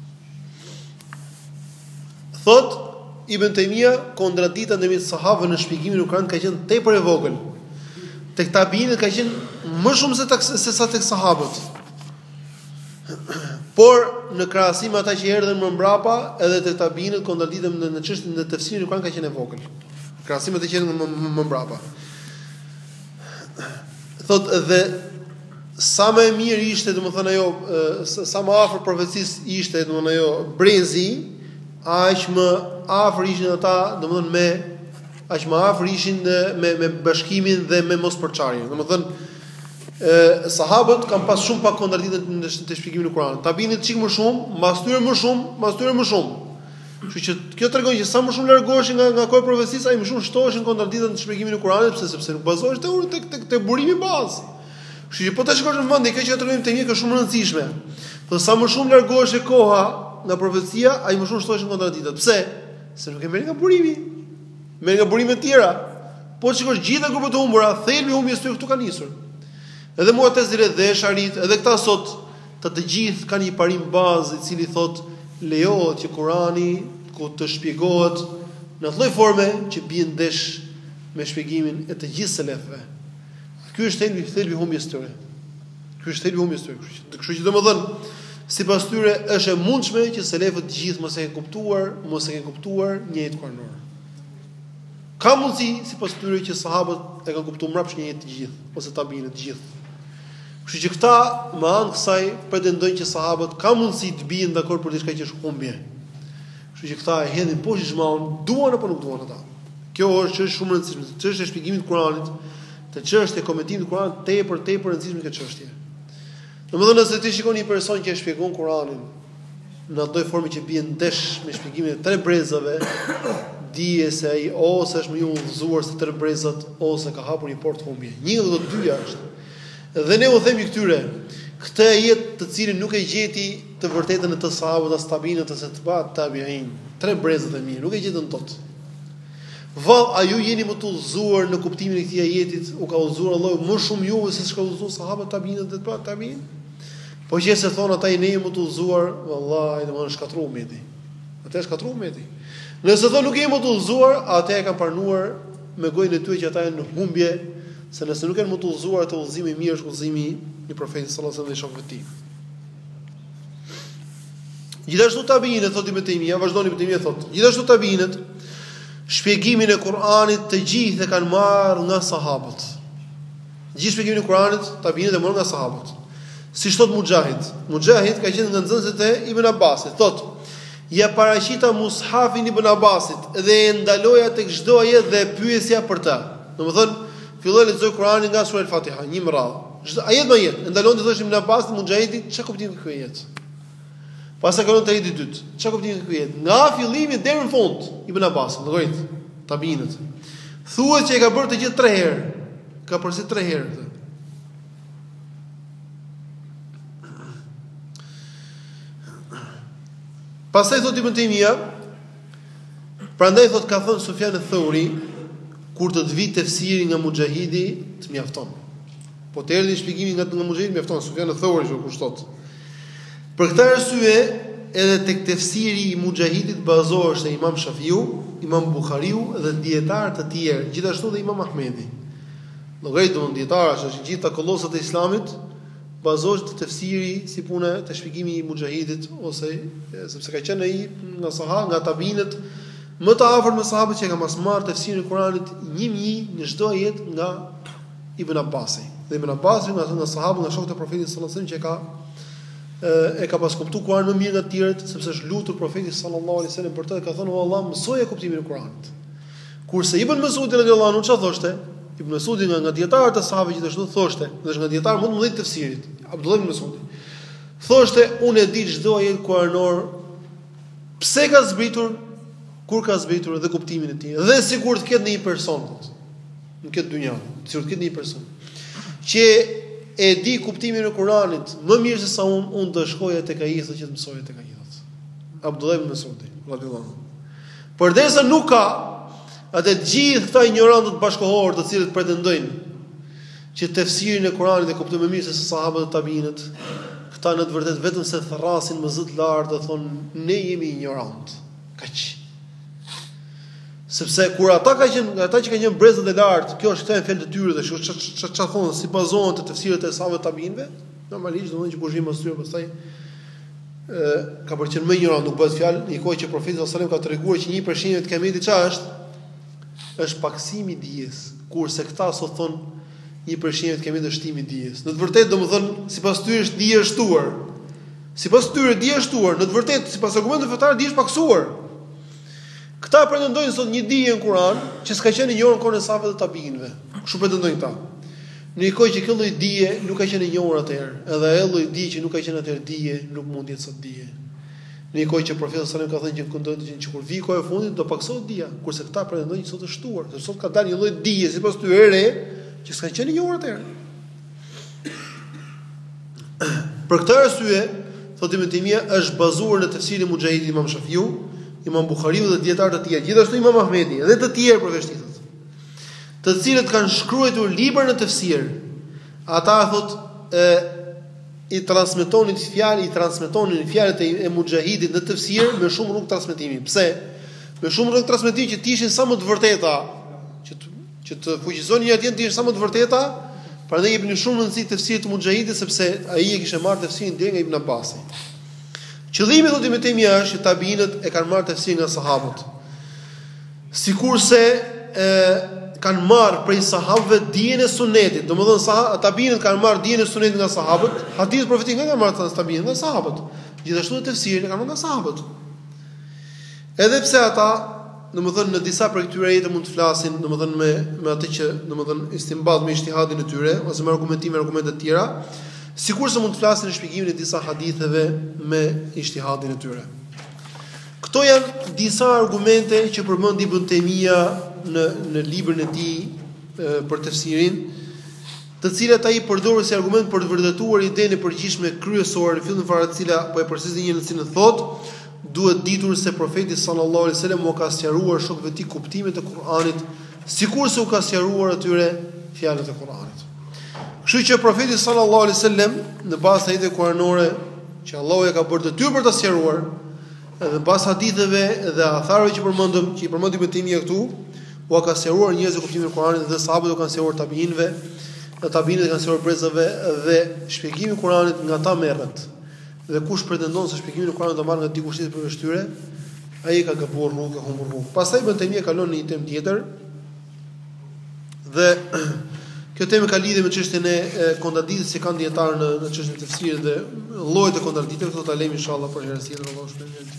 Thot Ibn Taymija, kontradikta ndërmjet sahabëve në shpjegimin e Kur'anit ka qenë tepër e vogël. Tek tabiinët ka qenë më shumë se tek se sa tek sahabët. Por në krahasim ata që erdhën më mbrapa, edhe te tabiinët kontradiktë në në çështën e tefsirit Kur'an ka qenë e vogël. Krahasimet e qenë më, më, më mbrapa. Thotë dhe sa më e mirë ishte, domethënë ajo, sa më afër profecisë ishte, domethënë ajo brezi, aq më afër ishin ata, domethënë me aq më afër ishin me me bashkimin dhe me mospërçarjen. Domethënë ë sahabët kanë pas shumë pak kontradiktë në të shpjegimin e Kuranit. Tabiinët çik më shumë, mbas tyre më shumë, mbas tyre më shumë. Kështu që kjo tregon që sa më shumë largoheshin nga nga kohë profecisë, ai më shumë shtoheshin kontradiktat në shpjegimin e Kuranit, pse sepse nuk bazohesh te tek tek burimi bazë. Kështu që po ta shikosh në vend, kjo që tregojmë te një është shumë e rëndësishme. Po sa më shumë largohesh e koha nga profecia, ai më shumë shtoheshin kontradiktat. Pse? Se nuk e merr nga burimi. Merr nga burime të tjera. Po shikosh gjithë grupet e humbura, thelbi i humbjes tyre këtu ka nisur. Edhe Mu'tazile dhe Sharit, edhe këta sot të të gjithë kanë një parim bazë i cili thot lejohet që Kurani ku të shpjegohet në lloj forme që bien ndesh me shpjegimin e të gjithë selefëve. Ky është thelbi thelbi i humbjes tyre. Ky është thelbi i humbjes tyre. Kështu që domethënë sipas tyre është e mundshme që selefët të gjithë mos e kenë kuptuar, mos e kenë kuptuar një jetë kuranore. Ka mundësi sipas tyre që sahabët e kanë kuptuar mbrapsht një jetë të gjithë ose tabiinët të gjithë. Kështu që këta me anë kësaj pretendojnë që sahabët ka mundësi të bien dakord për diçka që është humbje. Kështu që këta e hedhin poshtë xhmaun, duan apo nuk duan ata. Kjo është çështje shumë e rëndësishme, çështja e shpjegimit të Kuranit, të çështja e komentimit të Kuranit tepër tepër e rëndësishme këtë çështje. Domethënë nëse ti shikon një person që e shpjegon Kuranin në atë formë që bien ndesh me shpjegimin e tre brezave, dije se ai ose është më i udhëzuar se tre brezat ose ka hapur një portë humbje. Një nga të dyja është. Dhe ne u themi këtyre, këtë jetë të cilin nuk e gjeti të vërtetën e të sahabët as tabiinët ose të pa tabiin, tre brezat e mirë, nuk e gjetën dot. Vall, a ju jeni më të udhëzuar në kuptimin e këtij ajetit? U ka udhëzuar Allahu më shumë juve se çka udhëzuar sahabët tabiinët dhe të pa tabiin? Po që se thon ata i ne jemi më të udhëzuar, vallahi domosht shkatru umeti. Atë shkatru umeti. Nëse thon nuk jemi më të udhëzuar, atë e kanë pranuar me gojën e tyre që ata janë në humbje. Se nëse nuk janë më të udhëzuar, të udhëzimi i mirë është udhëzimi i profetit sallallahu alajhi wasallam dhe shokëve të tij. Gjithashtu tabiinët, thotë Ibn Taymija, vazhdoni Ibn Taymija thotë, gjithashtu tabiinët shpjegimin e Kuranit të gjithë e kanë marrë nga sahabët. Gjithë shpjegimin e Kuranit tabiinët e marrën nga sahabët. Si thot Mujahid, Mujahid ka qenë nga nxënësit e Ibn Abbasit, thotë: "Ja paraqita mushafin Ibn Abbasit dhe e ndaloja tek çdo ajet dhe pyesja për ta." Domethënë filloi lexoj Kur'anin nga sura Al-Fatiha, një më radh. Çdo ajet më jetë, ndalon të thoshim Ibn Abbas Mujahidi, çka kuptimi ka ky jetë? Pastaj ka të jetë dytë. Çka kuptimi ka ky jetë? Nga fillimi deri në fund, Ibn Abbas, llogarit, tabinët. Thuhet që e ka bërë të gjithë tre herë. Ka përsi tre herë këtë. Pastaj thotë Ibn Taymija, prandaj thotë ka thënë Sufjan al-Thauri, kur të të vi tefsiri nga Mujahidi, të mjafton. Po të erdhi shpjegimi nga nga Mujahidi mjafton, Sufjan al-Thauri që kushtot. Për këtë arsye, edhe tek tefsiri i Mujahidit bazohesh te Imam Shafiu, Imam Buhariu dhe dietar të tjerë, gjithashtu dhe Imam Ahmedi. Llogaritë dietarësh që gjithë kollosat e Islamit bazohet te tefsiri si puna te shpjegimi i Mujahidit ose sepse ka qenë ai nga sahabë, nga tabinët më të afërt me sahabët që ka mas marr tefsirin e Kuranit një mijë në çdo ajet nga Ibn Abbasi. Dhe Ibn Abbasi nga nga sahabë, nga shokët e Profetit sallallahu alajhi wasallam që ka e ka pas kuptuar Kur'anin më mirë nga të tjerët sepse është lutur Profeti sallallahu alajhi wasallam për të, ka thënë o Allah, mësoje kuptimin e Kuranit. Kurse Ibn Mesudi radhiyallahu anhu çfarë thoshte? Ibn Mesudi nga, nga dietarët e sahabëve gjithashtu thoshte, dhe është nga dietar më të mëdhenj të tefsirit, Abdullah ibn Mesudi. Thoshte, unë e di çdo ajet kuranor pse ka zbritur, kur ka zbritur dhe kuptimin e tij. Dhe sikur të ketë në një person, në këtë dynjë, sikur të ketë në një person që e di kuptimin e Kuranit më mirë se sa unë, unë do shkoja tek ai që të mësoja tek ai. Abdullah ibn Mesudi, radhiyallahu anhu. Përderisa nuk ka atë gjithë këta ignorantët bashkohorë të cilët pretendojnë që tefsirin e Kuranit e kuptojnë më mirë se sahabët e tabiinët, këta në të vërtetë vetëm se therrasin më zë të lartë dhe thonë ne jemi ignorant. Kaq. Sepse kur ata ka qenë, ata që kanë qenë brezët e lartë, kjo është këta fjalë të tyre dhe çfarë çfarë thonë si bazohen te tefsiret e sahabëve të tabiinëve, normalisht domethënë që kushim mos tyre pastaj ë ka për qenë më ignorant, nuk bëhet fjalë, një kohë që profeti sallallahu alajhi wasallam ka treguar që një përshinje të kiametit çfarë është? Është paksimi i dijes, kurse këta sot thon një përshinje të kemi dështimi i dijes. Në të vërtetë domethënë sipas tyre është dije e shtuar. Sipas tyre dije e shtuar, në të vërtetë sipas argumenteve fetare dije është paksuar. Këta pretendojnë sot një dije në Kur'an që s'ka qenë njohur në kohën e sahabëve të tabiinëve. Kështu pretendojnë këta. Në një kohë që kjo lloj dije nuk ka qenë njohur atëherë, edhe ai lloj dije që nuk ka qenë atëherë dije, nuk mund të jetë sot dije. Në një kohë që profeti sallallahu alajhi wasallam ka thënë që këndon që kur vi koha e fundit do paksohet dija, kurse këta pretendojnë që sot është shtuar, se sot ka dalë një lloj dije sipas tyre re që s'ka qenë njohur atëherë. Për këtë arsye, thotë Ibn Taymija është bazuar në tefsirin e Mujahidit Imam Shafiu, Imam Buhariu dhe dietarë të tjerë, gjithashtu Imam Ahmedi dhe të tjerë profetët, të cilët kanë shkruar libra në tefsir. Ata thotë ë i transmetonin fjalë, i transmetonin fjalët e Mujahidit në tefsir me shumë rrugë transmetimi. Pse? Me shumë rrugë transmetimi që të ishin sa më të vërteta, që të, që të fuqizonin atje të ishin sa më të vërteta, prandaj jepnin shumë rëndësi tefsirit të Mujahidit sepse ai e kishte marrë tefsirin deri nga Ibn Abbasi. Qëllimi thotë Ibn Taymija është që tabiinët e kanë marrë tefsirin nga sahabët. Sikurse ë kanë marrë prej sahabëve dijen e sunetit. Domethënë sahabët tabiinët kanë marrë dijen e sunetit nga sahabët, hadith profetik nga kanë marrë tabiinët nga sahabët. Gjithashtu edhe tefsirin e kanë marrë nga sahabët. Edhe pse ata, domethënë në disa prej këtyre ajete mund të flasin, domethënë me me atë që domethënë istinbat me ijtihadin e tyre ose me argumentime, argumente të tjera, sikurse mund të flasin në shpjegimin e disa haditheve me ijtihadin e tyre. Këto janë disa argumente që përmend Ibn Taymija në në librin e tij për tefsirin, të cilat ai përdor si argument për të vërtetuar idenë e përgjithshme kryesore në fillim fare, e cila po e përsëritin një në thotë, duhet ditur se profeti sallallahu alaihi wasallam u ka sqaruar shokëve të tij kuptimet e Kuranit, sikurse u ka sqaruar atyre fjalët e Kuranit. Kështu që profeti sallallahu alaihi wasallam në bazë të ajete kuranore që Allahu e ka bërë detyrë për ta sqaruar, edhe pas haditheve dhe atharëve që përmendëm, që i përmendim Ibn Taymija këtu, u ka sqaruar njerëzve kuptimin e Kuranit dhe sahabët u kanë sqaruar tabiinëve, dhe tabiinët kanë sqaruar brezave dhe shpjegimi i Kuranit nga ta merret. Dhe kush pretendon se shpjegimin e Kuranit do marrë nga dikush tjetër për vështirë, ai ka gabuar rrugë, ka humbur rrugë. Pastaj Ibn Taymija kalon në një temë tjetër dhe kjo temë ka lidhje me çështjen e kontradiktit që kanë dietarë në në çështjen e tefsirit dhe llojet e kontradiktit, do ta lejmë inshallah për herë tjetër, Allahu shpëton.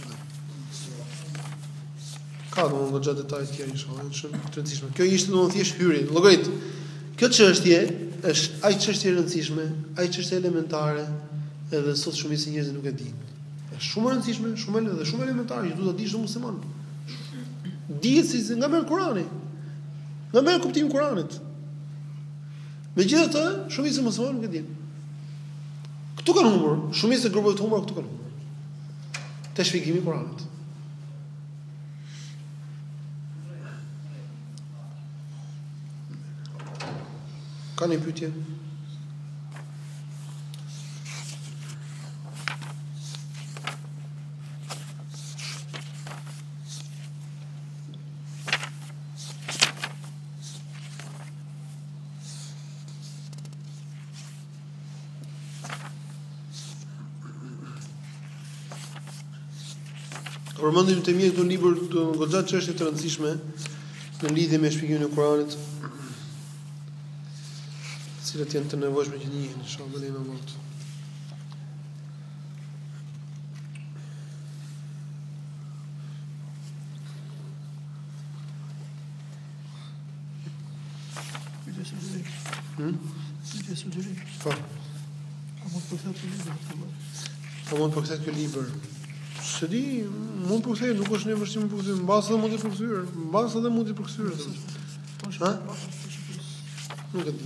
Ka domun në gjatë detajit të tjerë inshallah, është shumë e rëndësishme. Kjo ishte domosdoshmë thjesht hyrje. Llogarit. Kjo çështje është aq çështje e rëndësishme, aq çështje elementare, edhe sot shumica e njerëzve nuk e dinë. Është shumë e rëndësishme, shumë edhe shumë elementare që duhet ta dish musliman. Dihet si nga merr Kurani. Nga merr kuptimin e Kuranit. Megjithatë, shumica e muslimanëve nuk e dinë. Ktu kanë humbur, shumica e grupeve të humbura këtu kanë humbur. Te shpjegimi i Kuranit. Ka një pyetje? Përmendim të mirë këto libër të goxha çështje të rëndësishme në lidhje me shpjegimin e Kuranit, të cilat janë të nevojshme që njihen, inshallah në moment. Hmm? Po. A mund të thotë libër? A mund të thotë libër? Se di, mund të përkthej, nuk është një vështirësi më përkthyer, mbas edhe mund të përkthyer, mbas edhe mund të përkthyer. Ha? Nuk e di.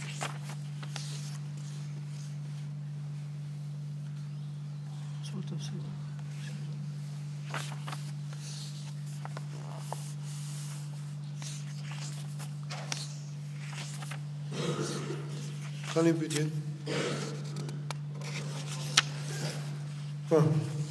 Ka një pyetje? Po.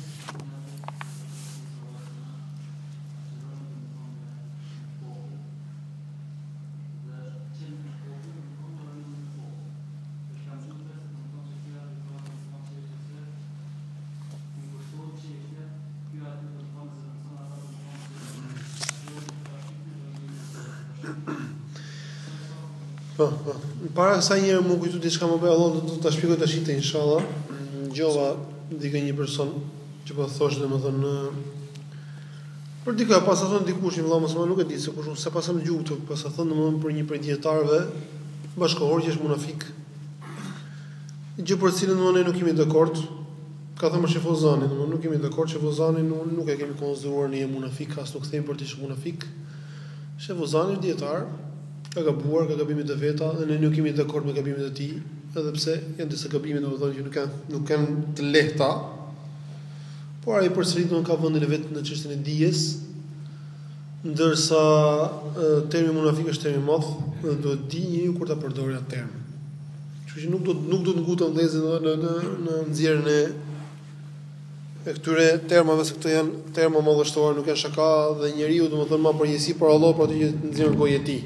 Po, po. Para sa një herë më kujtu diçka më bëj Allah, do ta shpjegoj tash te inshallah. Gjova dikë një person që po thosh domethënë për dikë pas sa thon dikush, vëlla mos më nuk e di se kush, sa pasam dëgjuar këtu, pas sa thon domethënë për një prej dietarëve bashkëkohor që është munafik. Gjë për cilën ne nuk kemi dakord. Ka thënë Shefozani, domethënë nuk kemi dakord, Shefozani nuk, nuk e kemi konsideruar në munafik, as nuk them për të qenë munafik. Shefozani është dietar, ka gabuar, ka gabime të veta, dhe ne nuk kemi dakord me gabimet e tij, edhe pse janë disa gabime domethënë që nuk kanë nuk kanë të lehta. Por ai përsërit nuk ka vendin e vet në çështjen e dijes, ndërsa termi munafik është termi i madh dhe duhet di njeriu kur ta përdorë atë term. Kështu që nuk do nuk do të ngutën vëllezër në në në nxjerrjen e e këtyre termave, se këto janë terma madhështore, nuk janë shaka, dhe njeriu domethënë ma përgjegjësi për Allah për atë që nxjerr gojë e tij.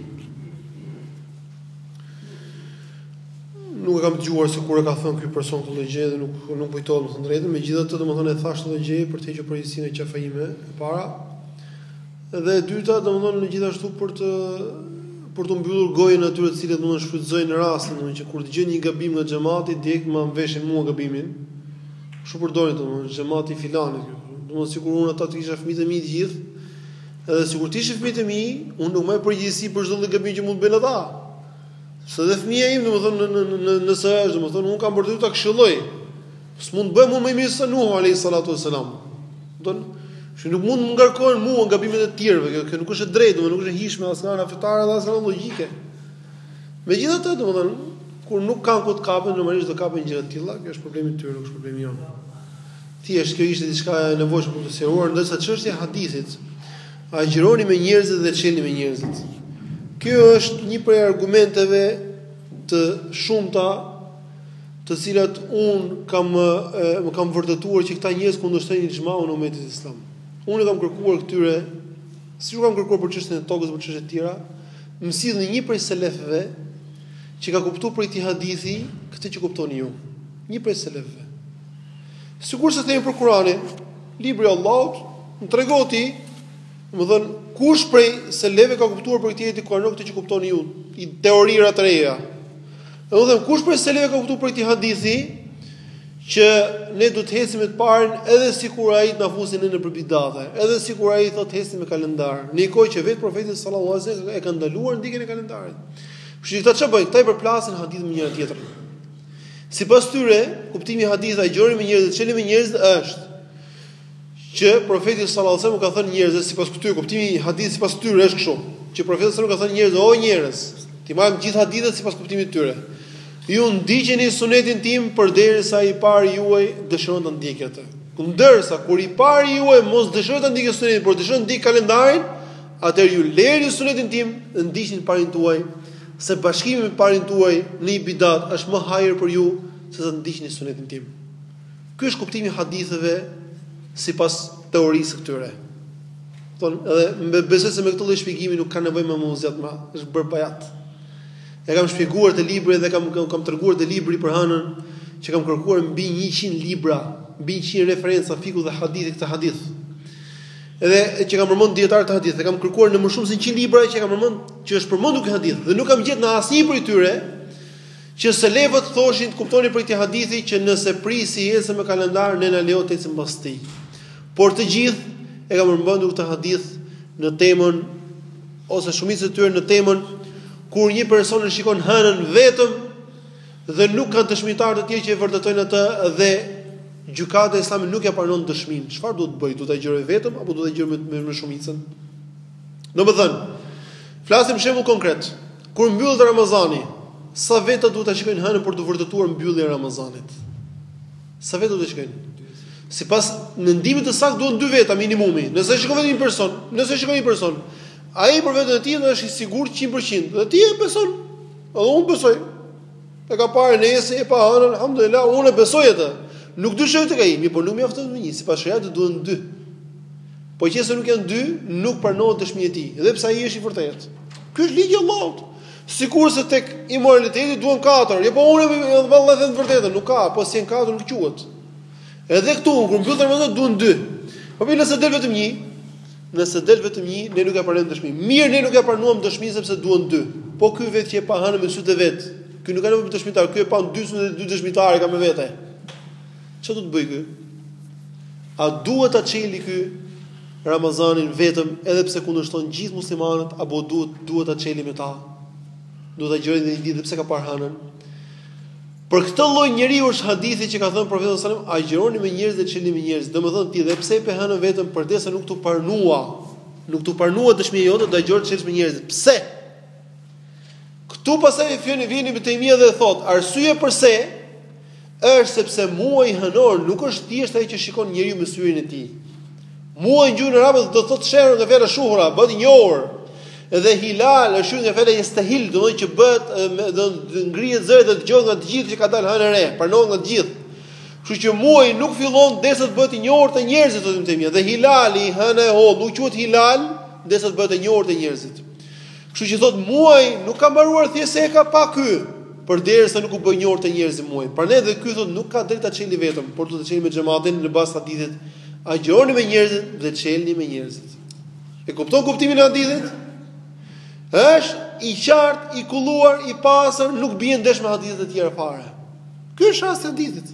Nuk e kam dëgjuar se kur e ka thënë ky person këtë gjë dhe nuk nuk kujtohet më thënë drejtën, megjithatë domethënë e thash këtë gjë për të hequr përgjegjësinë e qafaime e para. Dhe e dyta domethënë gjithashtu për të për të mbyllur gojën atyre të cilët domethënë shfrytëzojnë rastin, domethënë që kur dëgjojnë një gabim nga xhamati direkt më mveshin mua gabimin. Kështu përdorin domethënë xhamati filanit këtu. Domethënë sikur unë ata të kisha fëmijët e mi të gjithë, edhe sikur të ishin fëmijët e mi, unë nuk më përgjegjësi për çdo lloj gabimi që mund të bëjnë ata. Se dhe fëmia im domethënë në në në nëse është domethënë unë kam bërtuar ta këshilloj. S'mund të bëj më më mirë se Nuh alayhi salatu wassalam. Don, që nuk mund të më ngarkohen mua gabimet e tjerëve, kjo, kjo nuk është e drejtë, domethënë nuk është e hijshme as nga ana fetare as nga logjike. Megjithatë domethënë kur nuk kanë ku të kapen, normalisht do kapen gjëra të tilla, kjo është problemi i tyre, nuk është problemi jon. Thjesht kjo ishte diçka e nevojshme për të sqaruar, ndërsa çështja e hadithit, agjironi me njerëzit dhe çelni me njerëzit. Kjo është një prej argumenteve të shumta të cilat un kam më kam vërtetuar që këta njerëz kundërshtojnë ixhmaun në umetin islam. Unë kam kërkuar këtyre, sikur kam kërkuar për çështjen e tokës, për çështje të tjera, më sillni një prej selefëve që ka kuptuar për këtë hadithi këtë që kuptoni ju. Një prej selefëve. Sigurisht se themi për Kur'anin, libri i Allahut, më tregoti, domethënë kush prej selefëve ka kuptuar për këtë jetë Kur'anit këtë që kuptoni ju, i teorira të reja. Domethënë kush prej selefëve ka kuptuar për këtë hadithi që ne do të hesim me të parën edhe sikur ai të na fusin në përbidate, edhe sikur ai thotë hesim me kalendar. Në një kohë që vetë profeti sallallahu alajhi wasallam e ka ndaluar ndikjen e kalendarit. Kështu që këta çfarë bëjnë? Këta i përplasin hadith me njëra tjetrën. Sipas tyre, kuptimi i hadithit agjëri me njerëzit, çeli me njerëzit është që profeti sallallahu alajhi wasallam ka thënë njerëzve sipas këtyre, kuptimi i hadithit sipas tyre është kështu, që profeti sallallahu alajhi wasallam ka thënë njerëzve, o njerëz, ti marrim gjithë hadithet sipas kuptimit të tyre. Ju ndiqeni sunetin tim përderisa i pari juaj dëshiron ta ndjekë atë. Ndërsa kur i pari juaj mos dëshiron ta ndjekë sunetin, por dëshiron të ndjekë kalendarin, atëherë ju lëri sunetin tim, ndiqni parin tuaj, se bashkimi me parin tuaj në një bidat është më hajër për ju se sa të ndiqni sunetin tim. Ky është kuptimi i haditheve sipas teorisë këtyre. Thon, edhe besoj se me këtë lloj shpjegimi nuk ka nevojë më mua zgjat më, është bërë bajat. E kam shpjeguar te libri dhe kam kam, kam treguar te libri për hënën që kam kërkuar mbi njëqind libra, mbi njëqind referenca fiku dhe hadithi këtë hadith. Edhe që kam përmend dietar të hadith, e kam kërkuar në më shumë se njëqind libra që kam përmend që është përmendur ky hadith dhe nuk kam gjetur në asnjë prej tyre që selefët thoshin të kuptoni për këtë hadithi që nëse prisi ecën me kalendar ne na lejo të ecëm pas tij. Por të gjithë e kam përmendur këtë hadith në temën ose shumica e tyre në temën kur një person e shikon hënën vetëm dhe nuk kanë dëshmitar të tjerë që e vërtetojnë atë dhe gjykata e Islamit nuk ja pranon dëshminë. Çfarë duhet bëj? Duhet ta gjëroj vetëm apo duhet ta gjëroj me, me, me shumicën? Domethënë, flasim shembull konkret. Kur mbyllet Ramazani, sa veta duhet ta shikojnë hënën për të vërtetuar mbylljen e Ramazanit? Sa veta duhet ta shikojnë? Sipas mendimit të saktë duhen dy veta minimumi. Nëse shikon vetëm një person, nëse shikon një person, ai për veten e tij është i sigurt cent për cent. Dhe ti e beson. Edhe unë besoj. E ka parë nesër e pa hënën, alhamdulillah, unë e besoj atë. Nuk dyshoj tek ai, mirë, por nuk mjafton me një, sipas shariatit duhen dy. Po qëse nuk janë dy, nuk pranohet dëshmia e tij, edhe pse ai është i vërtetë. Ky është ligji i Allahut. Sikurse tek imoraliteti duhen katër, jo po unë vallahi them të vërtetën, nuk ka, po si janë katër nuk quhet. Edhe këtu kur mbyll Ramazani duhen dy. Po mirë, nëse del vetëm një, nëse del vetëm një, ne nuk e pranojmë dëshminë. Mirë, ne nuk e pranuam dëshminë sepse duhen dy. Po ky vetë që e pa hënë me sytë vet. Ky nuk ka nevojë për dëshmitar, ky e pa dy sytë dy dëshmitarë ka me vete. Çfarë do të bëj ky? A duhet ta çeli ky Ramazanin vetëm edhe pse kundërshton gjithë muslimanët apo duhet duhet ta çeli me ta? Duhet ta gjërojë në një ditë pse ka parë hënën? Për këtë lloj njeriu është hadithi që ka thënë profeti sallallahu alajhi wasallam, agjironi me njerëz dhe çelni me njerëz. Domethënë ti dhe pse e pe hënën vetëm përdesë nuk tu parnua, nuk tu parnua dëshmia jote, do agjironi çelësh me njerëz. Pse? Ktu pastaj vjen vjen me Taimia dhe thot, arsye pse është sepse muaji hënor nuk është thjesht ai që shikon njeriu me syrin e tij. Muaji gjuhën arabe do thotë sherr nga fjala shuhra, bëhet i njohur. Edhe hilal është nga fjala yastahil, do të thotë që bëhet do ngrihet zëri dhe dëgjohet nga të gjithë që ka dalë hënë re, pranohet nga të gjithë. Kështu që muaji nuk fillon derisa të bëhet i njohur te njerëzit, thotë Taimia. Dhe hilali hënë e holl nuk quhet hilal derisa të bëhet i njohur te njerëzit. Kështu që thotë muaji nuk ka mbaruar thjesht se e ka pa ky. Përderisa nuk u bë njohur te njerëzit muaj. Prandaj dhe ky thotë nuk ka drejt ta çeli vetëm, por duhet të çeli me xhamatin në bazë të hadithit. Agjironi me njerëzit dhe çelni me njerëzit. E kupton kuptimin e hadithit? Është i qartë, i kulluar, i pastër, nuk bien ndesh me hadithet e tjera fare. Ky është rasti i hadithit.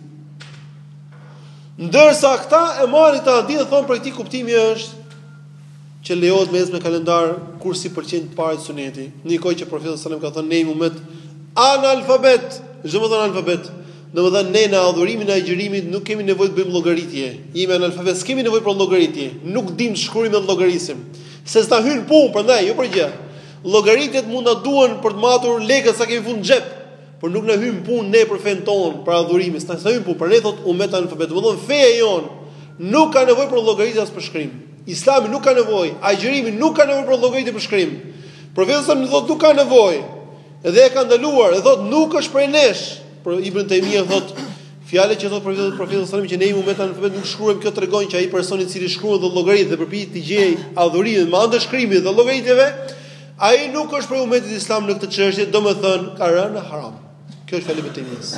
Ndërsa këta e marrin të hadithet thonë për këtë kuptimi është që lejohet me me kalendar kur si përqen të parë suneti. Në kohë që profeti sallallahu alajhi wasallam ka thënë ne umet analfabet, çdo më thon analfabet, domethënë ne në adhurimin e agjërimit nuk kemi nevojë të bëjmë llogaritje. Jemi analfabet, s'kemi nevojë për llogaritje. Nuk dim të shkruajmë dhe llogarisim. Se s'ta hyn punë, prandaj jo për gjë. Llogaritjet mund na duan për të matur lekët sa kemi fund në xhep, por nuk na hyn punë ne për fen ton, për adhurimin. S'ta hyn punë, për ne thot umet analfabet. Domethënë feja jon nuk ka nevojë për llogaritje as për shkrim. Islami nuk ka nevojë, agjërimi nuk ka nevojë për llogaritje për shkrim. Profeti sa më thot nuk ka nevojë. Edhe e ka ndaluar, e thot nuk është prej nesh. Por Ibn Taimia thot, fjalë që thot profeti profeti sallallahu alajhi wasallam që ne umet analfabet nuk shkruajmë, kjo tregon që ai person i cili shkruan dhe llogarit dhe përpiqet të gjejë adhurimin me anë të shkrimit dhe llogaritjeve, ai nuk është prej umetit islam në këtë çështje, domethënë ka rënë në haram. Kjo është fjalë e Taimias.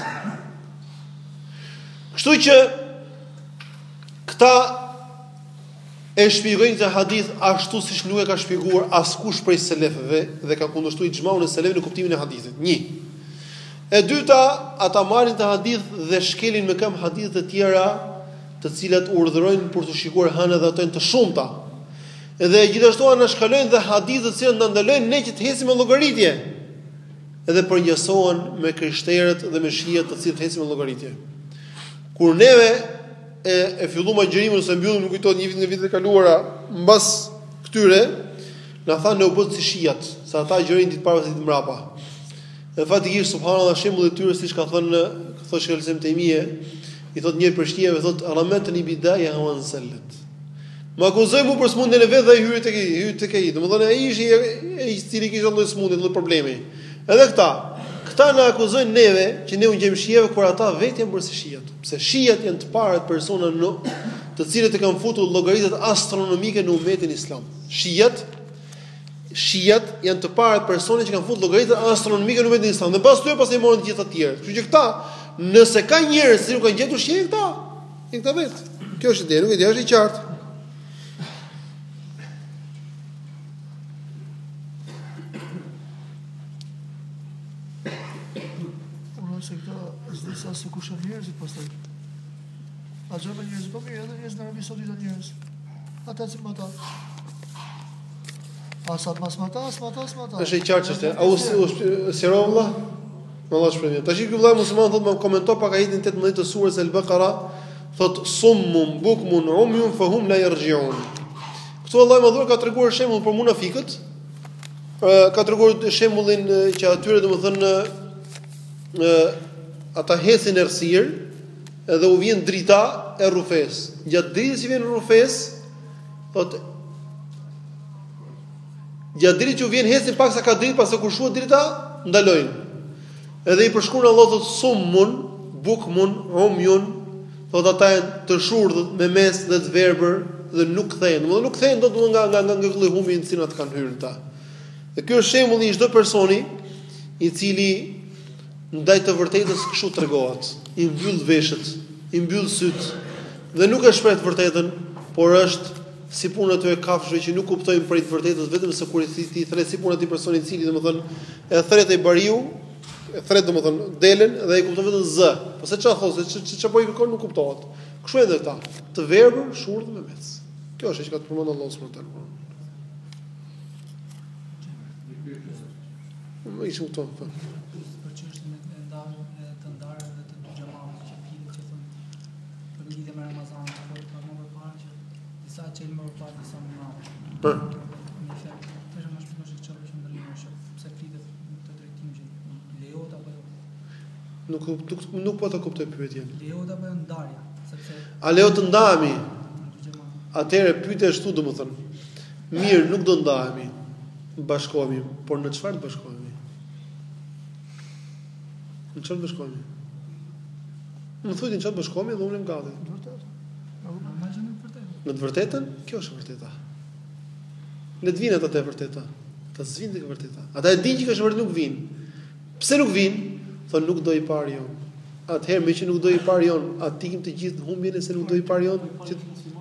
Kështu që këta e shpjegojnë këtë hadith ashtu siç nuk e ka shpjeguar askush prej selefëve dhe ka kundërshtuar ixhmaun e selefëve në kuptimin e hadithit. një. E dyta, ata marrin të hadith dhe shkelin me kam hadithe të tjera, të cilat urdhërojnë për të shikuar hënë dhe ato të shumta. Edhe gjithashtu anashkalojnë dhe hadithe të cilat na ndalojnë ne që të hesim me llogaritje. edhe përngjësohen me krishterët dhe me shiat të cilët hesin me llogaritje. Kur neve e, e filluam agjërimin ose mbyllim, nuk kujtohet, një vit nga vitet e kaluara, mbas këtyre na thanë ne u bë si shiat, se ata agjërin ditë para se ditë mbrapa. Dhe fatikisht subhanallahu shembulli i tyre siç ka thënë thoshë Elzem Temie, i thot një për shijeve, thot ramatën i bidaja hawan sallat. Më akuzoi mua për smundjen e vet dhe hyri tek ai, hyri tek ai. Domethënë ai ishi ai i cili kishte lloj smundje, lloj problemi. Edhe këta, këta na akuzojnë neve që ne u gjejmë shijeve kur ata vetë janë bërë si shijat. Pse shijat janë të parët persona në të cilët e kanë futur llogaritet astronomike në umetin islam. Shijat Shijat janë të parët persona që kanë futur llogaritet astronomike në umetin islam. Dhe pas tyre pastaj morën të gjithë të tjerë. Kështu që këta, nëse ka njerëz që nuk kanë gjetur shije këta, janë këta vetë. Kjo është ide, nuk e di, është e qartë. Se këta s'di sa se kush janë njerëzit pastaj. A gjëve njerëzit po mirë, edhe njerëz në Arabi Saudite njerëz. Ata si më ata. Asa mas më ata, as më ata, as më ata. Është e qartë çështë. Au sirovlla. Allah shpërblet. Tash ky vëllai musliman thotë më komentoi pak ajetin tetëmbëdhjetë të surës Al-Baqara, thotë summun bukmun umyun fahum la yarji'un. Këtu Allah më dhur ka treguar shembull për munafikët. Ka treguar shembullin që atyre domethënë ata hesin errësir edhe u vjen drita e rrufes. Gjatë dritës që vjen rrufes, thotë gjatë dritës që vjen hesin pak sa ka dritë, pas sa kur shuhet drita, ndalojnë. Edhe i përshkruan Allah thotë summun, bukmun, umyun, thotë ata janë të shurdhët me mes dhe të verbër dhe nuk kthehen. Domethënë nuk kthehen dot nga nga nga nga ky humbi në cilat kanë hyrë ata. Dhe ky është shembulli i çdo personi i cili ndaj të vërtetës kështu tregohet, i mbyll veshët, i mbyll syt dhe nuk e shpreh të vërtetën, por është si puna e tyre kafshëve që nuk kuptojnë për të vërtetës, vetëm se kur i ti thret si puna e tij personi i cili domethënë e thret e bariu, e thret domethënë delen dhe ai kupton vetëm z. Po se çfarë thosë, ç'ç'apo i kërkon nuk kuptohet. Kështu edhe këta, të verbër, shurdh me mes. Kjo është që ka të përmendë Allahu subhanahu wa taala. Më ishim këto. Për çështjen e ndarë të ndarë dhe të dy xhamave që pilet që thonë për lidhje me Ramazan, por ka më parë që disa çel më parë disa më parë. Po. Në fakt, tash më shpjegoj se çfarë është ndryshimi, pse flitet të drejtim që lejohet apo jo. Nuk nuk nuk po ta kuptoj pyetjen. Lejohet apo jo ndarja, sepse A lejo të ndahemi? Atëherë pyetja është këtu domethënë. Mirë, nuk do ndahemi. Bashkohemi, por në çfarë të bashkohemi? Në çfarë bashkohemi? Më thuajë në çfarë bashkohemi dhe unë më gati. Vërtet. imagjinoj vërtet. Në të vërtetën, kjo është e vërteta. Le të vinë ata të vërteta. Ata s'vinë tek e vërteta. Ata e dinë që është vërtet, nuk vinë. Pse nuk vinë? Thonë nuk do i parë jon. Atëherë me që nuk do i parë jon, atë ikim të gjithë në humbjen e se nuk do i parë jon. Që...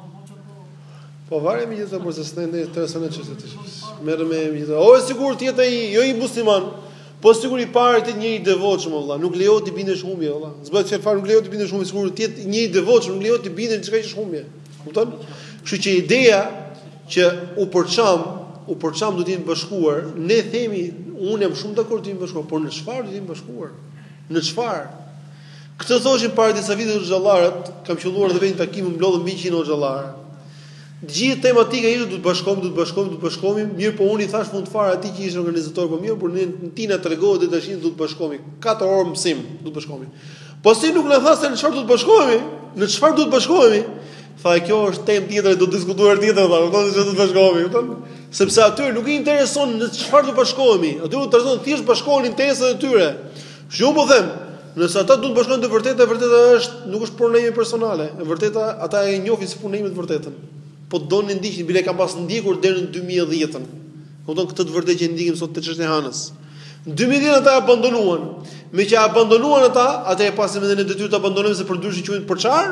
Po varet me gjithë por se s'në interesante çështja të tij. Merr me gjithë. O sigurt jetë ai, jo i musliman. Po sigur i parë të një i devotshëm valla, nuk lejohet të bindesh humbje valla. S'bëhet çfarë, nuk lejohet të bindesh humbje, sigur të jetë një i devotshëm, nuk lejohet të bindesh çka që është humbje. Kupton? Kështu që ideja që u përçam, u përçam do të jemi bashkuar, ne themi, unë jam shumë dakord të jemi bashkuar, por në çfarë do të jemi bashkuar? Në çfarë? Këtë thoshin para disa viteve të xhallarët, kam qelluar edhe vetë takim, mblodhën mbi qind xhallarë. Gjithë tematika ishte do të bashkohemi, do të bashkohemi, do të bashkohemi, mirë po unë i thash fund fare atij që ishte organizator, po mirë, por ne ti na tregohet dhe tash do të bashkohemi, katër orë mësim, do të bashkohemi. Po si nuk na tha se në çfarë do të bashkohemi? Në çfarë do të bashkohemi? Tha kjo është temë tjetër, do të diskutuar tjetër, tha, kupton se do të bashkohemi, kupton? Sepse aty nuk i intereson në çfarë do të bashkohemi. Aty u intereson thjesht bashkohen interesat e tyre. Ju po them, nëse ata do të bashkohen të vërtetë, e vërteta është nuk është puna ime personale, e vërteta ata e njohin si punë ime të vërtetën. Po donin ndiqin, bile kam pas ndjekur deri në dy mijë e dhjetë. Kupton këtë të vërtetë që ndiqim sot te çështja e Hanës. Në dy mijë e dhjetë ata abandonuan. Me që abandonuan ata, atë e pasim edhe në detyrë të abandonojmë se përndryshe quhen përçar.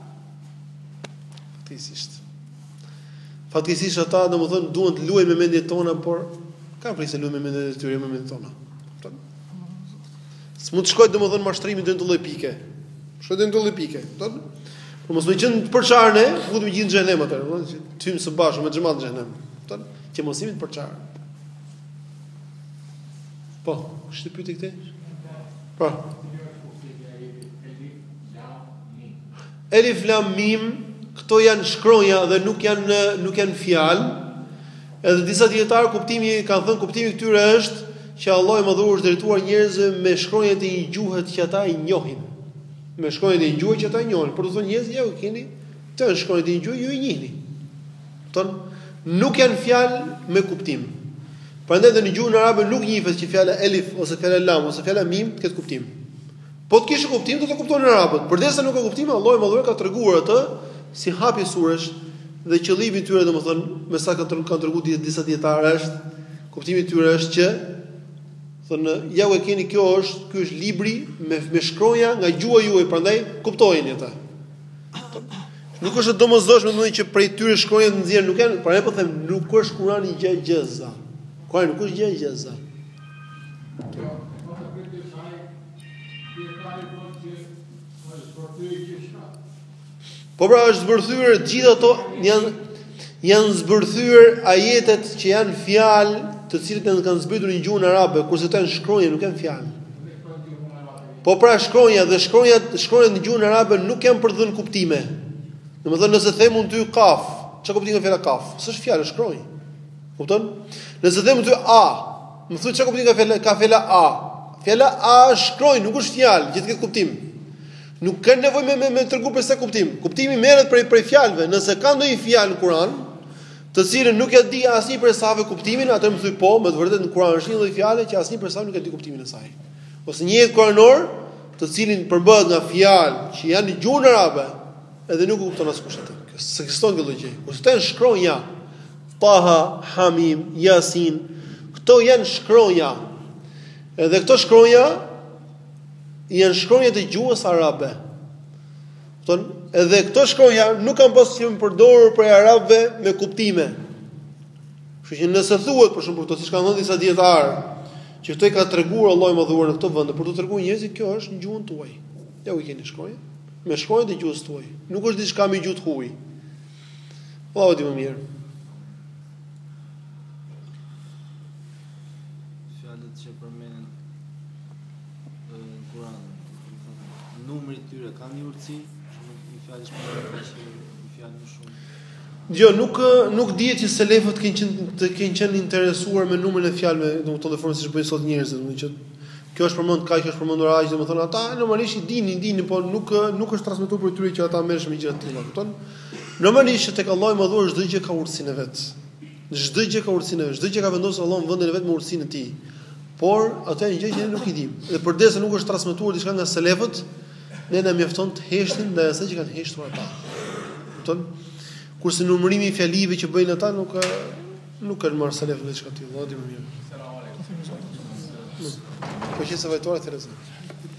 Fatikisht. Fatikisht ata domethënë duan të luajnë me mendjet tona, por kanë prej se luajnë me mendjet e tyre, me mendjet tona. Kupton? S'mund të shkojë domethënë mashtrimi deri në lloj pike. Shkojë deri në lloj pike. Kupton? Po mos më qenë përçarë, futem gjithë në xhenem atë, domethënë tym së bashku me xhamat në xhenem. Kupton? Që mos jemi të përçarë. Po, kush të pyeti këtë? Po. Elif lam mim, këto janë shkronja dhe nuk janë nuk janë fjalë. Edhe disa dietar kuptimi kanë thënë kuptimi këtyre është që Allahu i Madhuar është drejtuar njerëzve me shkronjat e një gjuhë që ata i njohin. Me shkronjat e një gjuhë që ata i njohin. Por të thonë njerëz, ju keni të shkronjat e një gjuhë ju i njihni. Ton nuk janë fjalë me kuptim. Prandaj në gjuhën arabe nuk njihet që fjala elif ose fjala lam ose fjala mim të ketë kuptim. Po të kishte kuptim do të kuptonin arabët. Përdesë nuk ka kuptim, Allahu i Madhuar ka treguar atë si hapje suresh dhe qëllimi i tyre domethënë me sa kanë kanë treguar disa dietarë është kuptimi i tyre është që thonë ja u e keni kjo është ky është libri me me shkronja nga gjuha juaj, prandaj kuptojeni atë. Nuk është domosdoshme domethënë që prej tyre shkronjat nxjerr nuk janë, prandaj po them nuk është Kurani gjë gjëza. Kurani nuk është gjë gjëza. Po pra është zbërthyer gjithë ato janë janë zbërthyer ajetet që janë fjalë të cilët janë kanë zbritur në gjuhën arabe, kurse të janë shkronja nuk janë fjalë. Po pra shkronja dhe shkronjat shkronjat në gjuhën arabe nuk janë për të dhënë kuptime. Domethënë nëse them unë ty kaf, çka kupton nga fjala kaf? S'është fjalë, shkronjë. Kupton? Nëse them unë ty a, më thuaj çka kupton nga fjala ka fjala a. Fjala a është shkronjë, nuk është fjalë, gjithë këtë kuptim. Nuk ka nevojë me me, me tregu për sa kuptim. Kuptimi merret prej prej fjalëve. Nëse ka ndonjë fjalë në Kur'an, të cilën nuk e di asnjë prej save kuptimin, atë më thuaj po, me të vërtetë në Kur'an është një lloj fjale që asnjë prej save nuk e di kuptimin e saj. Ose një jetë kuranor, të cilin përmbahet nga fjalë që janë në gjuhën arabe, edhe nuk e kupton askush atë. S'ekziston kjo gjë. Kurse të janë shkronja, Taha, Hamim, Yasin, këto janë shkronja. Edhe këto shkronja janë shkronjat e gjuhës arabe. Kupton? Edhe këto shkronja nuk kanë pas qenë përdorur për arabëve me kuptime. Kështu që nëse thuhet për shembull këto siç kanë thënë disa dietarë, që këto i ka treguar Allahu i Madhuar në këto vende për të treguar njerëzit kjo është në gjuhën tuaj. Ja u keni shkronjë, me shkronjat e gjuhës tuaj. Nuk është diçka me gjuhë huaj. Allahu di më mirë. Fjalët që përmenden në Kur'an, numri i tyre kanë një urtësi, një fjalë është më shumë, një fjalë më shumë. Jo, nuk nuk dihet që selefët kanë qenë të kenë qenë interesuar me numrin e fjalëve, domethënë në formën siç bëjnë sot njerëzit, domethënë që kjo është përmend kaq, kjo është përmendur aq, domethënë ata normalisht i dinin, dinin, po nuk nuk është transmetuar për tyre që ata merreshin me gjëra të tilla, kupton? Normalisht tek Allahu i Madhuar çdo gjë ka urtësinë e vet. Çdo gjë ka urtësinë e vet, çdo gjë ka vendosur Allahu në vendin e vet me urtësinë e tij. Por atë një gjë që ne nuk i dimë. Dhe përdesë nuk është transmetuar diçka nga selefët, ne na mjafton të heshtim ndaj asaj që kanë heshtur ata. Kupton? Kurse numërimi i fjalive që bëjnë ata nuk ka nuk kanë marrë selefëve diçka të tillë, Allahu di më mirë. Selam aleikum. Po që sa vajtora Teresa.